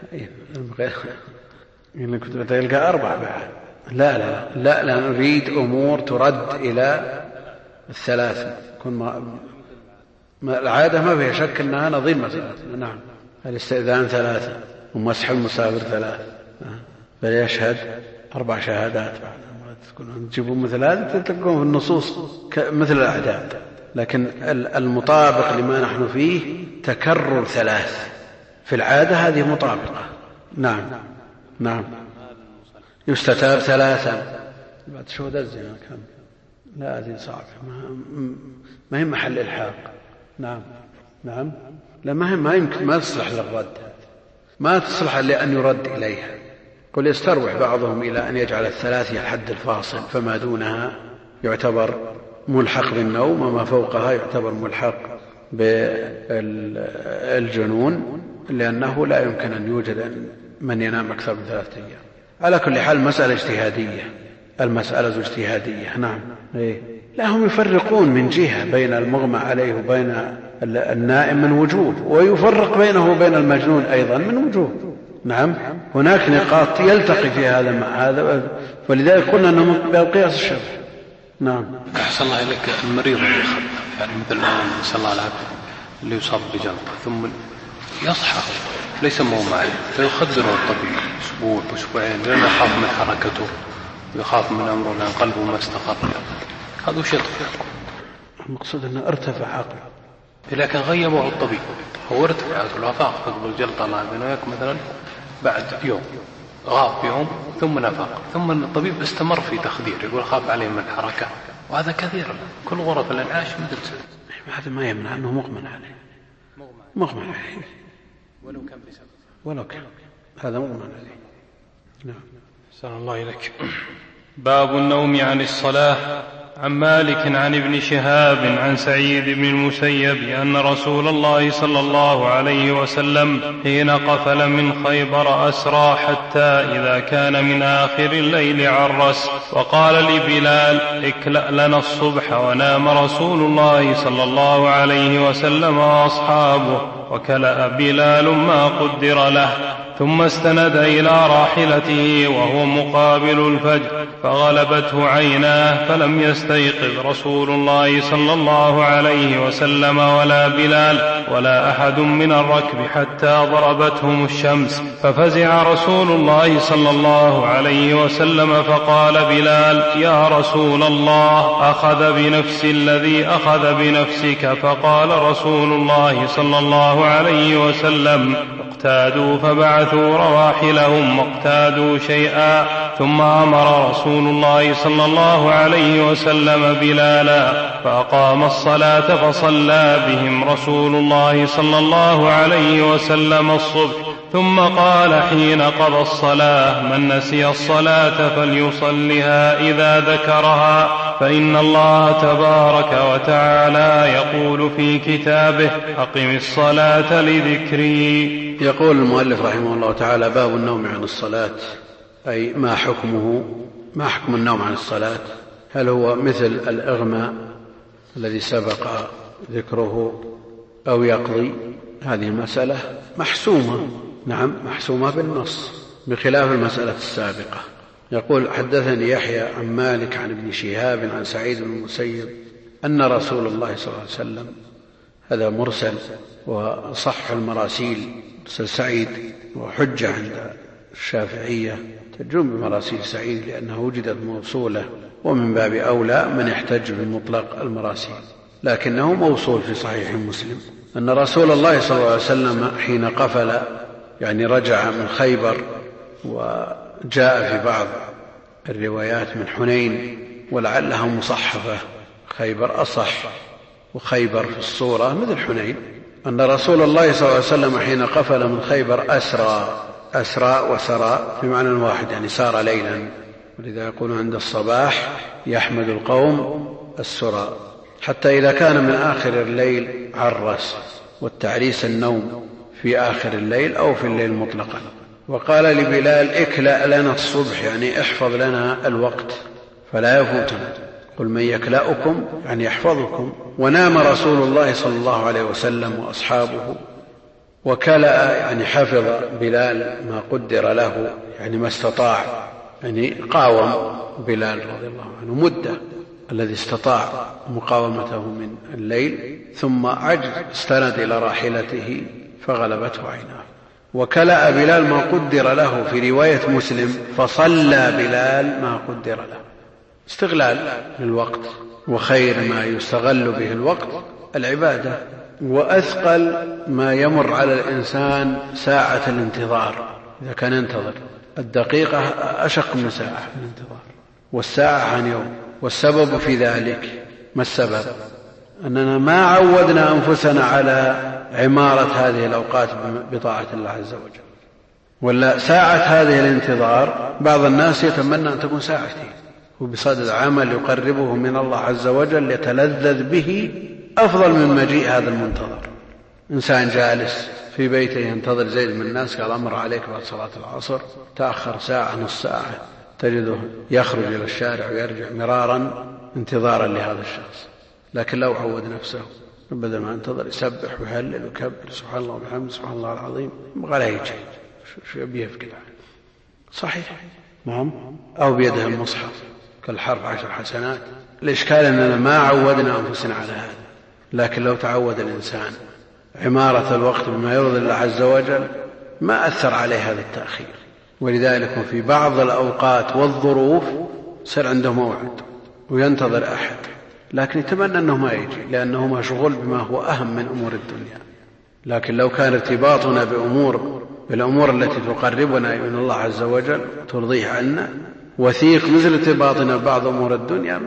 إن كنت بتلقى 4 بعد. لا نريد أمور ترد إلى 3. العادة ما فيها شك أنها نظير مسألة. نعم. الاستئذان 3 ومسح المسافر 3 بل يشهد 4 شهادات. تجيبون مثل هذا تلقون في النصوص مثل الأعداد، لكن المطابق لما نحن فيه تكرر 3 في العادة، هذه مطابقة. نعم. يستتاب 3 بعد شهود الزنا كم. لا هذه صعبة، ما هي محل إلحاق. نعم. لا ما يمكن، ما تصلح للرد، ما تصلح لأن يرد إليها. قل يستروح بعضهم إلى أن يجعل 3 هي الحد الفاصل، فما دونها يعتبر ملحق بالنوم، وما فوقها يعتبر ملحق بالجنون، لأنه لا يمكن أن يوجد من ينام أكثر من 3 أيام. على كل حال المسألة اجتهادية. نعم. لا هم يفرقون من جهة بين المغمى عليه وبين النائم من وجوه، ويفرق بينه وبين المجنون أيضا من وجوه. نعم. هناك نقاط يلتقي في هذا مع هذا، ولذلك قلنا أنه من باب قياس الشبه. نعم. أحسن الله إليك. المريض اللي يعني مثل نسأل الله العافية اللي يصاب بجلطة ثم يصحى ليس مغمى عليه، فيخدره الطبيب أسبوع 2 لأنه يخاف من حركته ويخاف من أمره لأن قلبه ما استقر. هذا وش يطفئ؟ المقصود أنه ارتفع عقله، لكن غيبه الطبيب، هو ارتفعت الوفاق قبل الجلطة الله بينك مثلا بعد يوم، غاب يوم ثم نفاق، ثم الطبيب استمر في تخدير، يقول خاف عليه من الحركة، وهذا كثير. كل غرف الانعاش مثل هذا ما يمنع أنه مغمى عليه ولو كان هذا مغمى عليه. نعم. أحسن الله إليك. باب النوم عن الصلاة. عن مالك عن ابن شهاب عن سعيد بن المسيب أن رسول الله صلى الله عليه وسلم حين قفل من خيبر أسرى حتى إذا كان من آخر الليل عرس وقال لبلال اكلأ لنا الصبح، ونام رسول الله صلى الله عليه وسلم وأصحابه، وكلأ بلال ما قدر له، ثم استند إلى راحلته وهو مقابل الفجر فغلبته عيناه فلم يستيقظ رسول الله صلى الله عليه وسلم ولا بلال ولا أحد من الركب حتى ضربتهم الشمس، ففزع رسول الله صلى الله عليه وسلم فقال بلال يا رسول الله أخذ بنفس الذي أخذ بنفسك، فقال رسول الله صلى الله عليه وسلم اقتادوا، فبعثوا رواحلهم واقتادوا شيئا، ثم أمر رسول الله صلى الله عليه وسلم بلالا فأقام الصلاة فصلى بهم رسول الله صلى الله عليه وسلم الصبح، ثم قال حين قضى الصلاة: من نسي الصلاة فليصلها إذا ذكرها، فإن الله تبارك وتعالى يقول في كتابه: أقم الصلاة لذكري. يقول المؤلف رحمه الله تعالى: باب النوم عن الصلاة، أي ما حكمه، ما حكم النوم عن الصلاة؟ هل هو مثل الإغماء الذي سبق ذكره أو يقضي؟ هذه المسألة محسومة، نعم محسومة بالنص، بخلاف المسألة السابقة. يقول: حدثني يحيى عن مالك عن ابن شهاب عن سعيد بن المسيب أن رسول الله صلى الله عليه وسلم، هذا مرسل وصح المراسيل، مرسل سعيد وحجة عند الشافعية، تجوم بمراسيل سعيد لأنها وجدت موصولة، ومن باب أولى من يحتج بمطلق المراسيل، لكنه موصول في صحيح مسلم أن رسول الله صلى الله عليه وسلم حين قفل، يعني رجع من خيبر، وجاء في بعض الروايات من حنين ولعلها مصحفة، خيبر أصح، وخيبر في الصورة مثل حنين، أن رسول الله صلى الله عليه وسلم حين قفل من خيبر أسرى وسرى في معنى واحد، يعني سار ليلا، ولذا يقول عند الصباح يحمد القوم السرى، حتى إذا كان من آخر الليل عرس، والتعريس النوم في آخر الليل أو في الليل مطلقا. وقال لبلال: اكلأ لنا الصبح، يعني احفظ لنا الوقت فلا يفوتنا، قل من يكلأكم يعني يحفظكم. ونام رسول الله صلى الله عليه وسلم وأصحابه، وكلأ يعني حفظ بلال ما قدر له، يعني ما استطاع، يعني قاوم بلال رضي الله عنه مدة الذي استطاع مقاومته من الليل، ثم عجز استند إلى راحلته فغلبته عيناه. وكلأ بلال ما قدر له في رواية مسلم، فصلى بلال ما قدر له، استغلال للوقت، وخير ما يستغل به الوقت العبادة. وأثقل ما يمر على الإنسان ساعة الانتظار، إذا كان ينتظر الدقيقة أشق من ساعة الانتظار، والساعة عن يوم. والسبب في ذلك، ما السبب؟ أننا ما عودنا أنفسنا على عمارة هذه الأوقات بطاعة الله عز وجل. ولا ساعة هذه الانتظار بعض الناس يتمنى أن تكون ساعتين، وبصدد عمل يقربه من الله عز وجل يتلذذ به أفضل من مجيء هذا المنتظر. إنسان جالس في بيته ينتظر زيد من الناس، قال: أمر عليك بعد صلاة العصر، تأخر ساعة نص ساعة، تجده يخرج إلى الشارع ويرجع مرارا انتظارا لهذا الشخص. لكن لو عود نفسه بدل ما ينتظر يسبح ويهلل ويكبر سبحان الله وبحمده سبحان الله العظيم، قال يجي شو بيفكر صحيح، نعم، أو بيده المصحف كالحرف 10 حسنات. الإشكال أننا ما عودنا أنفسنا على هذا. لكن لو تعود الإنسان عمارة الوقت بما يرضي الله عز وجل ما أثر عليه هذا التأخير. ولذلك في بعض الأوقات والظروف صار عنده موعد وينتظر أحد، لكن يتمنى أنه ما يجي لأنه مشغول بما هو أهم من أمور الدنيا. لكن لو كان ارتباطنا بالأمور التي تقربنا من الله عز وجل ترضيه عنا وثيق مثل ارتباطنا ببعض أمور الدنيا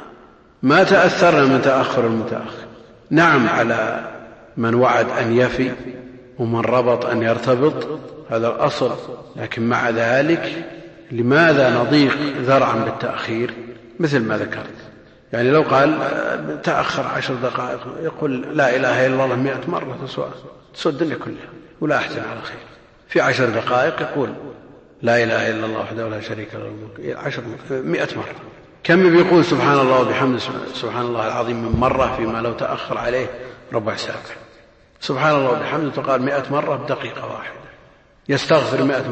ما تأثرنا من تأخر المتأخر. نعم، على من وعد أن يفي ومن ربط أن يرتبط، هذا الأصل. لكن مع ذلك لماذا نضيق ذرعا بالتأخير مثل ما ذكرت؟ يعني لو قال تأخر 10 دقائق يقول لا إله إلا الله 100 مرة تسوى الدنيا كلها ولا أحسن على خير. في 10 دقائق يقول لا إله إلا الله وحده لا شريك له الملك 100 مرة. كم بيقول سبحان الله وبحمده سبحان الله العظيم من مرة، فيما لو تأخر عليه ربع ساعة. سبحان الله وبحمده تقال 100 مرة بدقيقة واحدة، يستغفر 100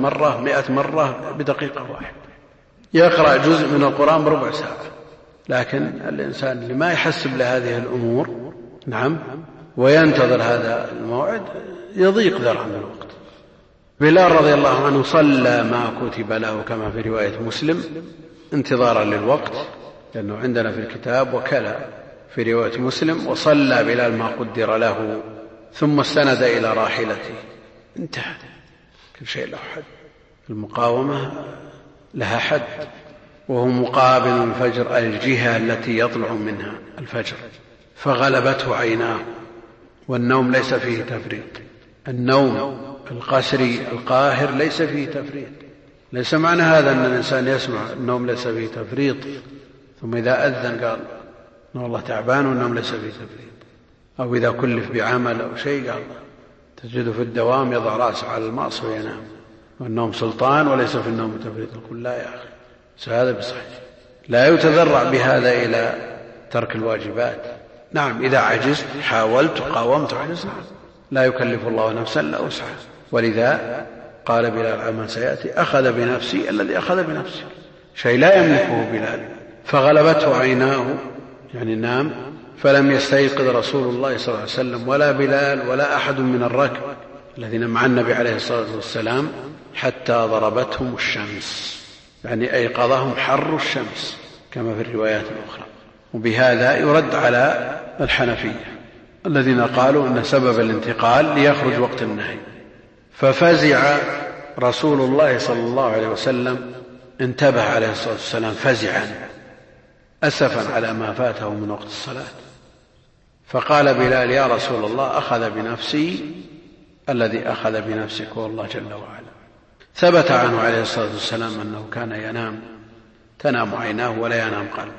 مرة بدقيقة واحدة، يقرأ جزء من القرآن بربع ساعة. لكن الإنسان اللي ما يحسب لهذه الأمور، نعم، وينتظر هذا الموعد يضيق ذرعا من الوقت. بلال رضي الله عنه صلى ما كتب له كما في رواية مسلم انتظارا للوقت، لأنه عندنا في الكتاب وكلا في رواية مسلم وصلى بلال ما قدر له ثم استند إلى راحلته. انتهى، كل شيء له حد. المقاومة لها حد، وهو مقابل الفجر الجهة التي يطلع منها الفجر، فغلبته عيناه. والنوم ليس فيه تفريط، النوم القسري القاهر ليس فيه تفريط. ليس معنى هذا أن الإنسان يسمع النوم ليس فيه تفريط ثم إذا أذن قال إن والله تعبان والنوم ليس فيه تفريط، أو إذا كلف بعمل أو شيء قال تجد في الدوام يضع رأسه على المعصية وينام، والنوم سلطان وليس في النوم تفريط. يقول لا يا أخي، هذا بصحيح، لا يتذرع بهذا إلى ترك الواجبات. نعم إذا عجزت حاولت قاومت عجزت، لا يكلف الله نفسا إلا وسعها. ولذا قال بلال عما سيأتي أخذ بنفسي الذي أخذ بنفسي، شيء لا يملكه بلال. فغلبته عيناه يعني نام، فلم يستيقظ رسول الله صلى الله عليه وسلم ولا بلال ولا أحد من الركب الذين مع النبي عليه الصلاة والسلام حتى ضربتهم الشمس، يعني أيقظهم حر الشمس كما في الروايات الأخرى. وبهذا يرد على الحنفية الذين قالوا أن سبب الانتقال ليخرج وقت النهي. ففزع رسول الله صلى الله عليه وسلم، انتبه عليه الصلاة والسلام فزعا أسفا على ما فاته من وقت الصلاة، فقال بلال يا رسول الله أخذ بنفسي الذي أخذ بنفسك والله جل وعلا. ثبت عنه عليه الصلاة والسلام أنه كان ينام، تنام عيناه ولا ينام قلبه،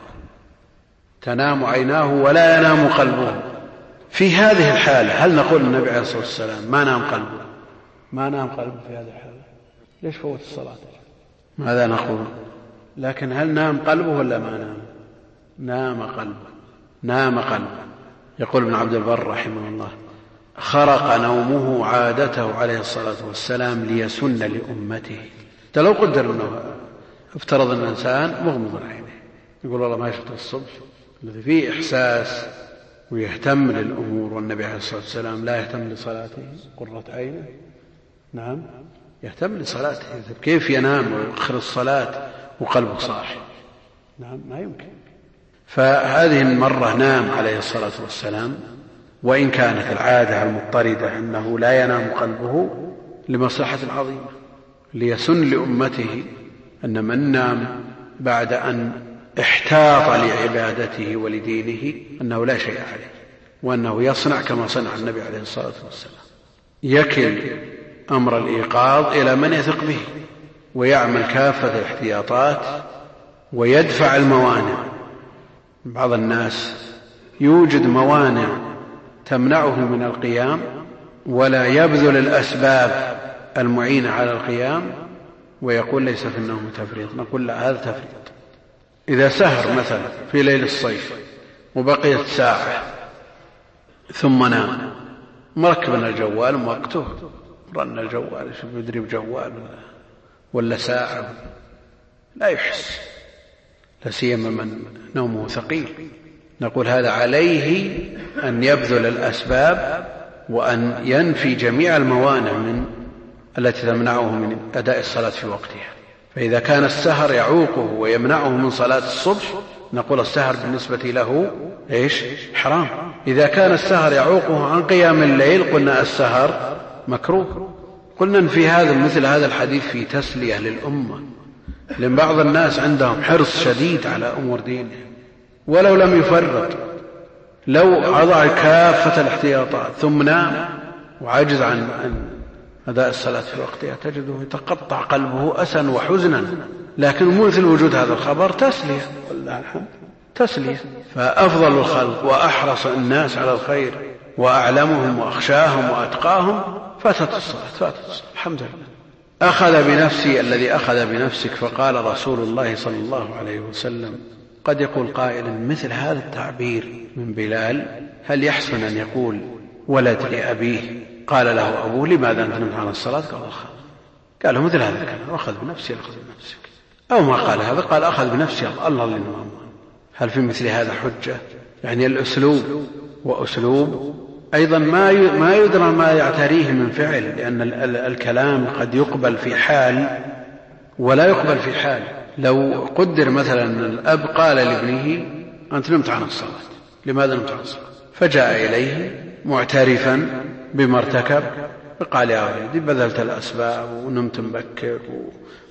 تنام عيناه ولا ينام قلبه. في هذه الحالة هل نقول النبي عليه الصلاة والسلام ما نام قلبه؟ ما نام قلبه في هذه الحالة، ليش فوت الصلاة؟ ماذا نقول؟ لكن هل نام قلبه ولا ما نام؟ نام قلبه، نام قلبه. يقول ابن عبد البر رحمه الله خرق نومه عادته عليه الصلاة والسلام ليسن لأمته. لو قدر أنه افترض أن الإنسان مغمض عينه يقول والله ما شفت الصبح، الذي فيه إحساس ويهتم للأمور، والنبي عليه الصلاة والسلام لا يهتم لصلاته قرة عينه، نعم يهتم لصلاته، كيف ينام ويؤخر الصلاة وقلبه صاحي؟ نعم ما يمكن. فهذه المرة نام عليه الصلاة والسلام، وإن كانت العادة المضطردة أنه لا ينام قلبه لمصلحة عظيمة ليسن لأمته أن من نام بعد أن احتاط لعبادته ولدينه أنه لا شيء عليه، وأنه يصنع كما صنع النبي عليه الصلاة والسلام، يكل أمر الإيقاظ إلى من يثق به ويعمل كافة الاحتياطات ويدفع الموانع. بعض الناس يوجد موانع تمنعه من القيام ولا يبذل الأسباب المعينة على القيام ويقول ليس في النوم تفريط. نقول لا، هذا تفريط. إذا سهر مثلا في ليل الصيف وبقيت ساعة ثم نام مركبنا الجوال وقته رن الجوال شوف يدري بجوال ولا ساعة لا يحس، لا سيما من نومه ثقيل. نقول هذا عليه أن يبذل الأسباب وأن ينفي جميع الموانع من التي تمنعه من أداء الصلاة في وقتها. فإذا كان السهر يعوقه ويمنعه من صلاة الصبح نقول السهر بالنسبة له إيش؟ حرام. إذا كان السهر يعوقه عن قيام الليل قلنا السهر مكروه. قلنا إن في هذا مثل هذا الحديث في تسلية للأمة، لأن بعض الناس عندهم حرص شديد على أمور دينهم ولو لم يفرط، لو أضع كافة الاحتياطات ثم نام وعجز عن أداء الصلاة في وقتها تجده يتقطع قلبه أسا وحزنا. لكن مثل وجود هذا الخبر تسلية، والله الحمد تسلية. فأفضل الخلق وأحرص الناس على الخير وأعلمهم وأخشاهم وأتقاهم فاتت الصلاة الحمد لله. أخذ بنفسي الذي أخذ بنفسك. فقال رسول الله صلى الله عليه وسلم قد يقول قائل مثل هذا التعبير من بلال هل يحسن أن يقول ولد لأبيه قال له أبوه لماذا أنت نمت عن الصلاة؟ قال له مثل هذا الكلام أخذ بنفسي أخذ بنفسك، أو ما قال هذا قال أخذ بنفسي الله لنمام. هل في مثل هذا حجة؟ يعني الأسلوب وأسلوب أيضا ما يدرى ما يعتريه من فعل، لأن الكلام قد يقبل في حال ولا يقبل في حال. لو قدر مثلا الأب قال لابنه أنت نمت عن الصلاة، لماذا نمت عن الصلاة؟ فجاء إليه معترفا بما ارتكب فقال يا ولدي بذلت الأسباب ونمت مبكر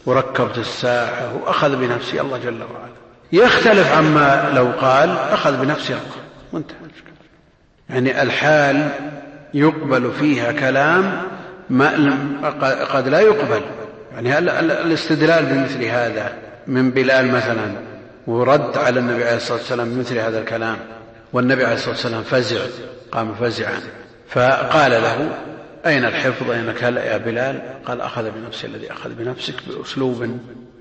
وركبت الساعة وأخذ بنفسي الله جل وعلا. يختلف عما لو قال أخذ بنفسي الله، وانتهى. يعني الحال يقبل فيها كلام قد لا يقبل. يعني الاستدلال بمثل هذا من بلال مثلا ورد على النبي عليه الصلاة والسلام بمثل هذا الكلام، والنبي عليه الصلاة والسلام فزع، قام فزعا، فقال له أين الحفظ أينك هلأ يا بلال؟ قال أخذ بنفسي الذي أخذ بنفسك، بأسلوب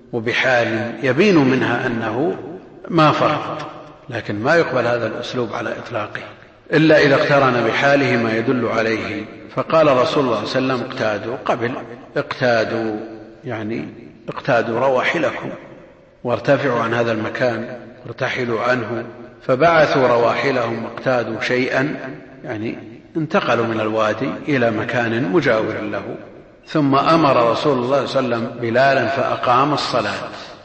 وبحال يبين منها أنه ما فرط، لكن ما يقبل هذا الأسلوب على إطلاقه إلا إذا اقترن بحاله ما يدل عليه. فقال رسول الله صلى الله عليه وسلم اقتادوا، قبل اقتادوا يعني اقتادوا رواحلكم وارتفعوا عن هذا المكان وارتحلوا عنه، فبعثوا رواحلهم واقتادوا شيئا، يعني انتقلوا من الوادي إلى مكان مجاور له. ثم أمر رسول الله صلى الله عليه وسلم بلالا فأقام الصلاة،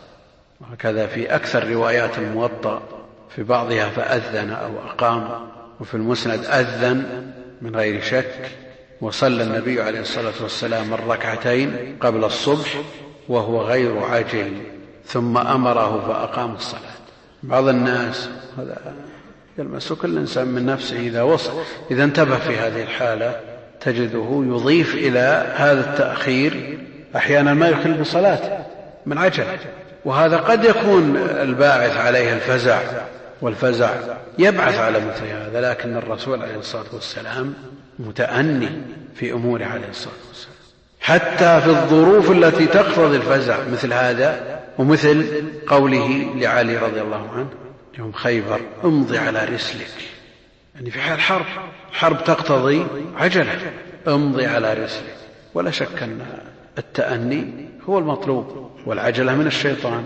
وهكذا في أكثر روايات الموطأ، في بعضها فأذن أو أقام، وفي المسند أذن من غير شك. وصلى النبي عليه الصلاة والسلام الركعتين قبل الصبح وهو غير عاجل، ثم أمره فأقام الصلاة. بعض الناس هذا يلمس كل إنسان من نفسه إذا انتبه في هذه الحالة تجده يضيف إلى هذا التأخير أحيانا ما يخل بصلاته من عجل، وهذا قد يكون الباعث عليه الفزع، والفزع يبعث على مثل هذا، لكن الرسول عليه الصلاة والسلام متأني في أموره عليه الصلاة والسلام، حتى في الظروف التي تقتضي الفزع مثل هذا، ومثل قوله لعلي رضي الله عنه يوم خيبر امضي على رسلك، يعني في حال حرب تقتضي عجلة، امضي على رسلك. ولا شك أن التأني هو المطلوب، والعجلة من الشيطان،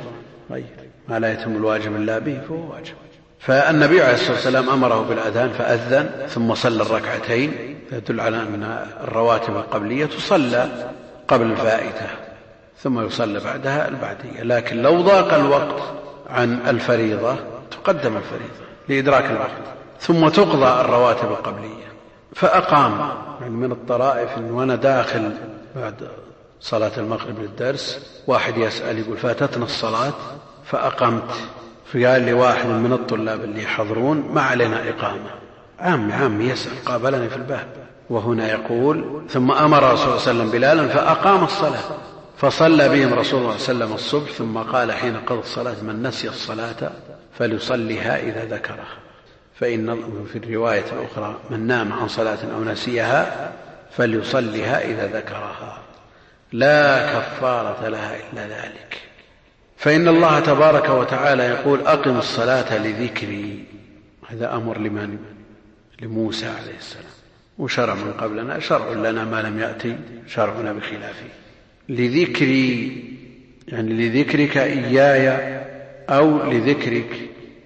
ما لا يتم الواجب إلا به فهو واجب. فالنبي عليه الصلاة والسلام أمره بالأذان فأذن، ثم صلى الركعتين، يدل على أن الرواتب القبلية تصلى قبل الفائتة ثم يصلى بعدها البعدية، لكن لو ضاق الوقت عن الفريضة تقدم الفريضة لإدراك الوقت ثم تقضى الرواتب القبلية. فأقام، يعني من الطرائف إن وأنا داخل بعد صلاة المغرب للدرس واحد يسأل يقول فاتتنا الصلاة فأقمت، فقال لي واحد من الطلاب اللي يحضرون ما علينا إقامة، عامي يسأل قابلني في الباب، وهنا يقول ثم أمر رسول الله صلى الله عليه وسلم بلالا فأقام الصلاة، فصلى بهم رسول الله صلى الله عليه وسلم الصبح، ثم قال حين قضى الصلاة من نسي الصلاة فليصليها إذا ذكرها، فإن في الرواية الأخرى من نام عن صلاة أو نسيها فليصليها إذا ذكرها، لا كفارة لها إلا ذلك. فإن الله تبارك وتعالى يقول أقم الصلاة لذكري، هذا أمر لمن؟ لموسى عليه السلام، وشرع من قبلنا شرع لنا ما لم يأتي شرعنا بخلافه. لذكري يعني لذكرك إياي أو لذكرك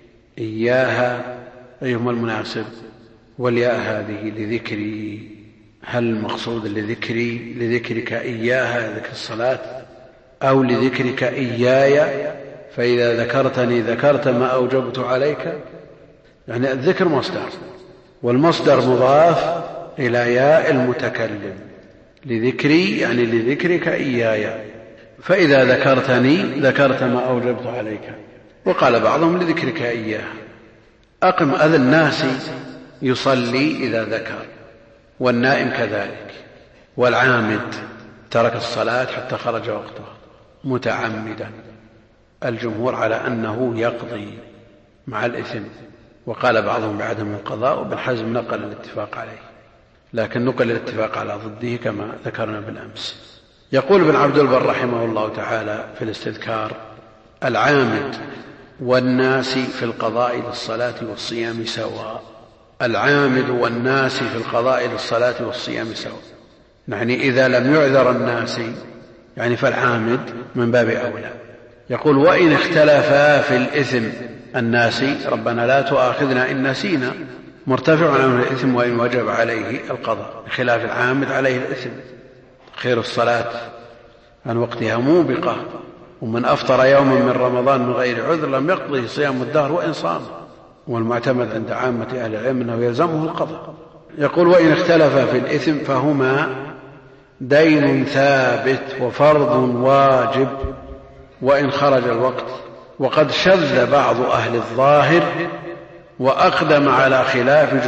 إياها، أيهما المناسب؟ والياء هذه لذكري، هل المقصود لذكرك إياها ذكر الصلاة، أو لذكرك إياي فإذا ذكرتني ذكرت ما أوجبت عليك؟ يعني الذكر مصدر، والمصدر مضاف إلى ياء المتكلم، لذكري يعني لذكرك إياي، فإذا ذكرتني ذكرت ما أوجبت عليك. وقال بعضهم لذكرك إياه. أقم أذى الناس يصلي إذا ذكر، والنائم كذلك، والعامد ترك الصلاة حتى خرج وقتها متعمدا، الجمهور على أنه يقضي مع الإثم، وقال بعضهم بعدم القضاء، وابن حزم نقل الاتفاق عليه، لكن نقل الاتفاق على ضده كما ذكرنا بالأمس. يقول ابن عبد البر رحمه الله تعالى في الاستذكار العامد والناس في القضاء للصلاة والصيام سواء، العامد والناس في القضاء للصلاة والصيام سواء، يعني إذا لم يعذر الناس يعني فالعامد من باب أولى. يقول وإن اختلفا في الإثم، الناس ربنا لا تؤاخذنا إن نسينا مرتفع عنه الإثم وإن وجب عليه القضاء، بخلاف العامد عليه الإثم، خير الصلاة عن وقتها موبقة، ومن أفطر يوما من رمضان من غير عذر لم يقضه صيام الدهر وإن صام، والمعتمد عند عامة أهل العلم أنه يلزمه القضاء. يقول وإن اختلف في الإثم فهما دين ثابت وفرض واجب وإن خرج الوقت. وقد شذ بعض أهل الظاهر وأقدم على خلاف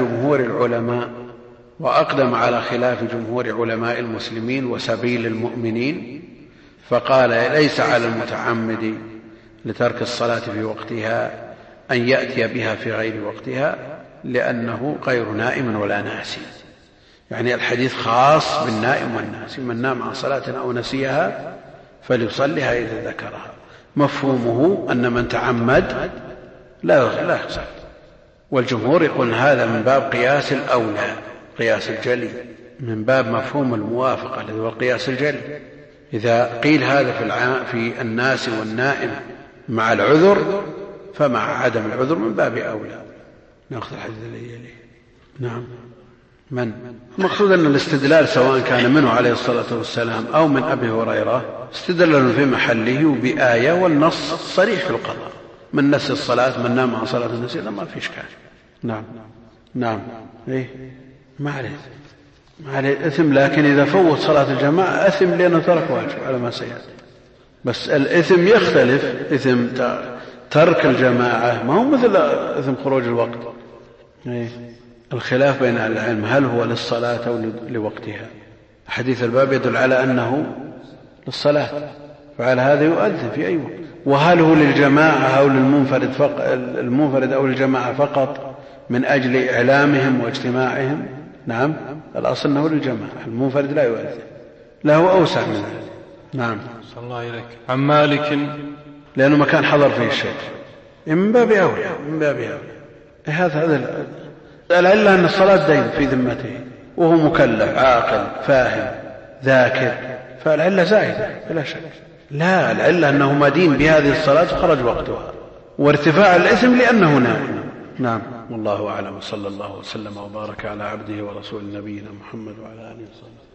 جمهور علماء المسلمين وسبيل المؤمنين، فقال ليس على المتعمد لترك الصلاة في وقتها أن يأتي بها في غير وقتها لأنه غير نائم ولا ناسي. يعني الحديث خاص بالنائم والناسي، من نام عن صلاة أو نسيها فليصلها إذا ذكرها. مفهومه أن من تعمد لا يصلي، والجمهور يقول هذا من باب قياس الأولى، قياس الجلي، من باب مفهوم الموافقة الذي هو القياس الجلي. إذا قيل هذا في الناس والنائم مع العذر فمع عدم العذر من باب أولى. نأخذ الحديث الذي يليه. نعم. من المقصود أن الاستدلال سواء كان منه عليه الصلاة والسلام أو من أبي هريرة استدلال في محله بآية، والنص صريح في القضاء. من نسي الصلاة، من نام عن صلاة النسي، ما في إشكال. نعم إيه ما عليه إثم، لكن إذا فوت صلاة الجماعة أثم لأنه ترك واجب على ما سيأتي. بس الإثم يختلف، إثم ترك الجماعة ما هو مثل إثم خروج الوقت. إيه الخلاف بين العلم هل هو للصلاة أو لوقتها. حديث الباب يدل على أنه للصلاة، فعلى هذا يؤذن في أي وقت. وهل هو للجماعة أو المنفرد أو للجماعة فقط من أجل إعلامهم واجتماعهم؟ نعم الأصل أنه للجماعة، المنفرد لا يؤذن، له أوسع من ذلك. نعم. صلى الله عليك. عن مالك لأنه ما كان حضر فيه الشيء من باب أولى. هذا العلة أن الصلاة دين في ذمته وهو مكلف عاقل فاهم ذاكر، فالعلة زائدة بلا شك. لا، العلة أنه مدين بهذه الصلاة خرج وقتها، وارتفاع الإثم لأنه نائم. نعم والله أعلم، صلى الله وسلم وبارك على عبده ورسول نبينا محمد وعلى آله وصحبه.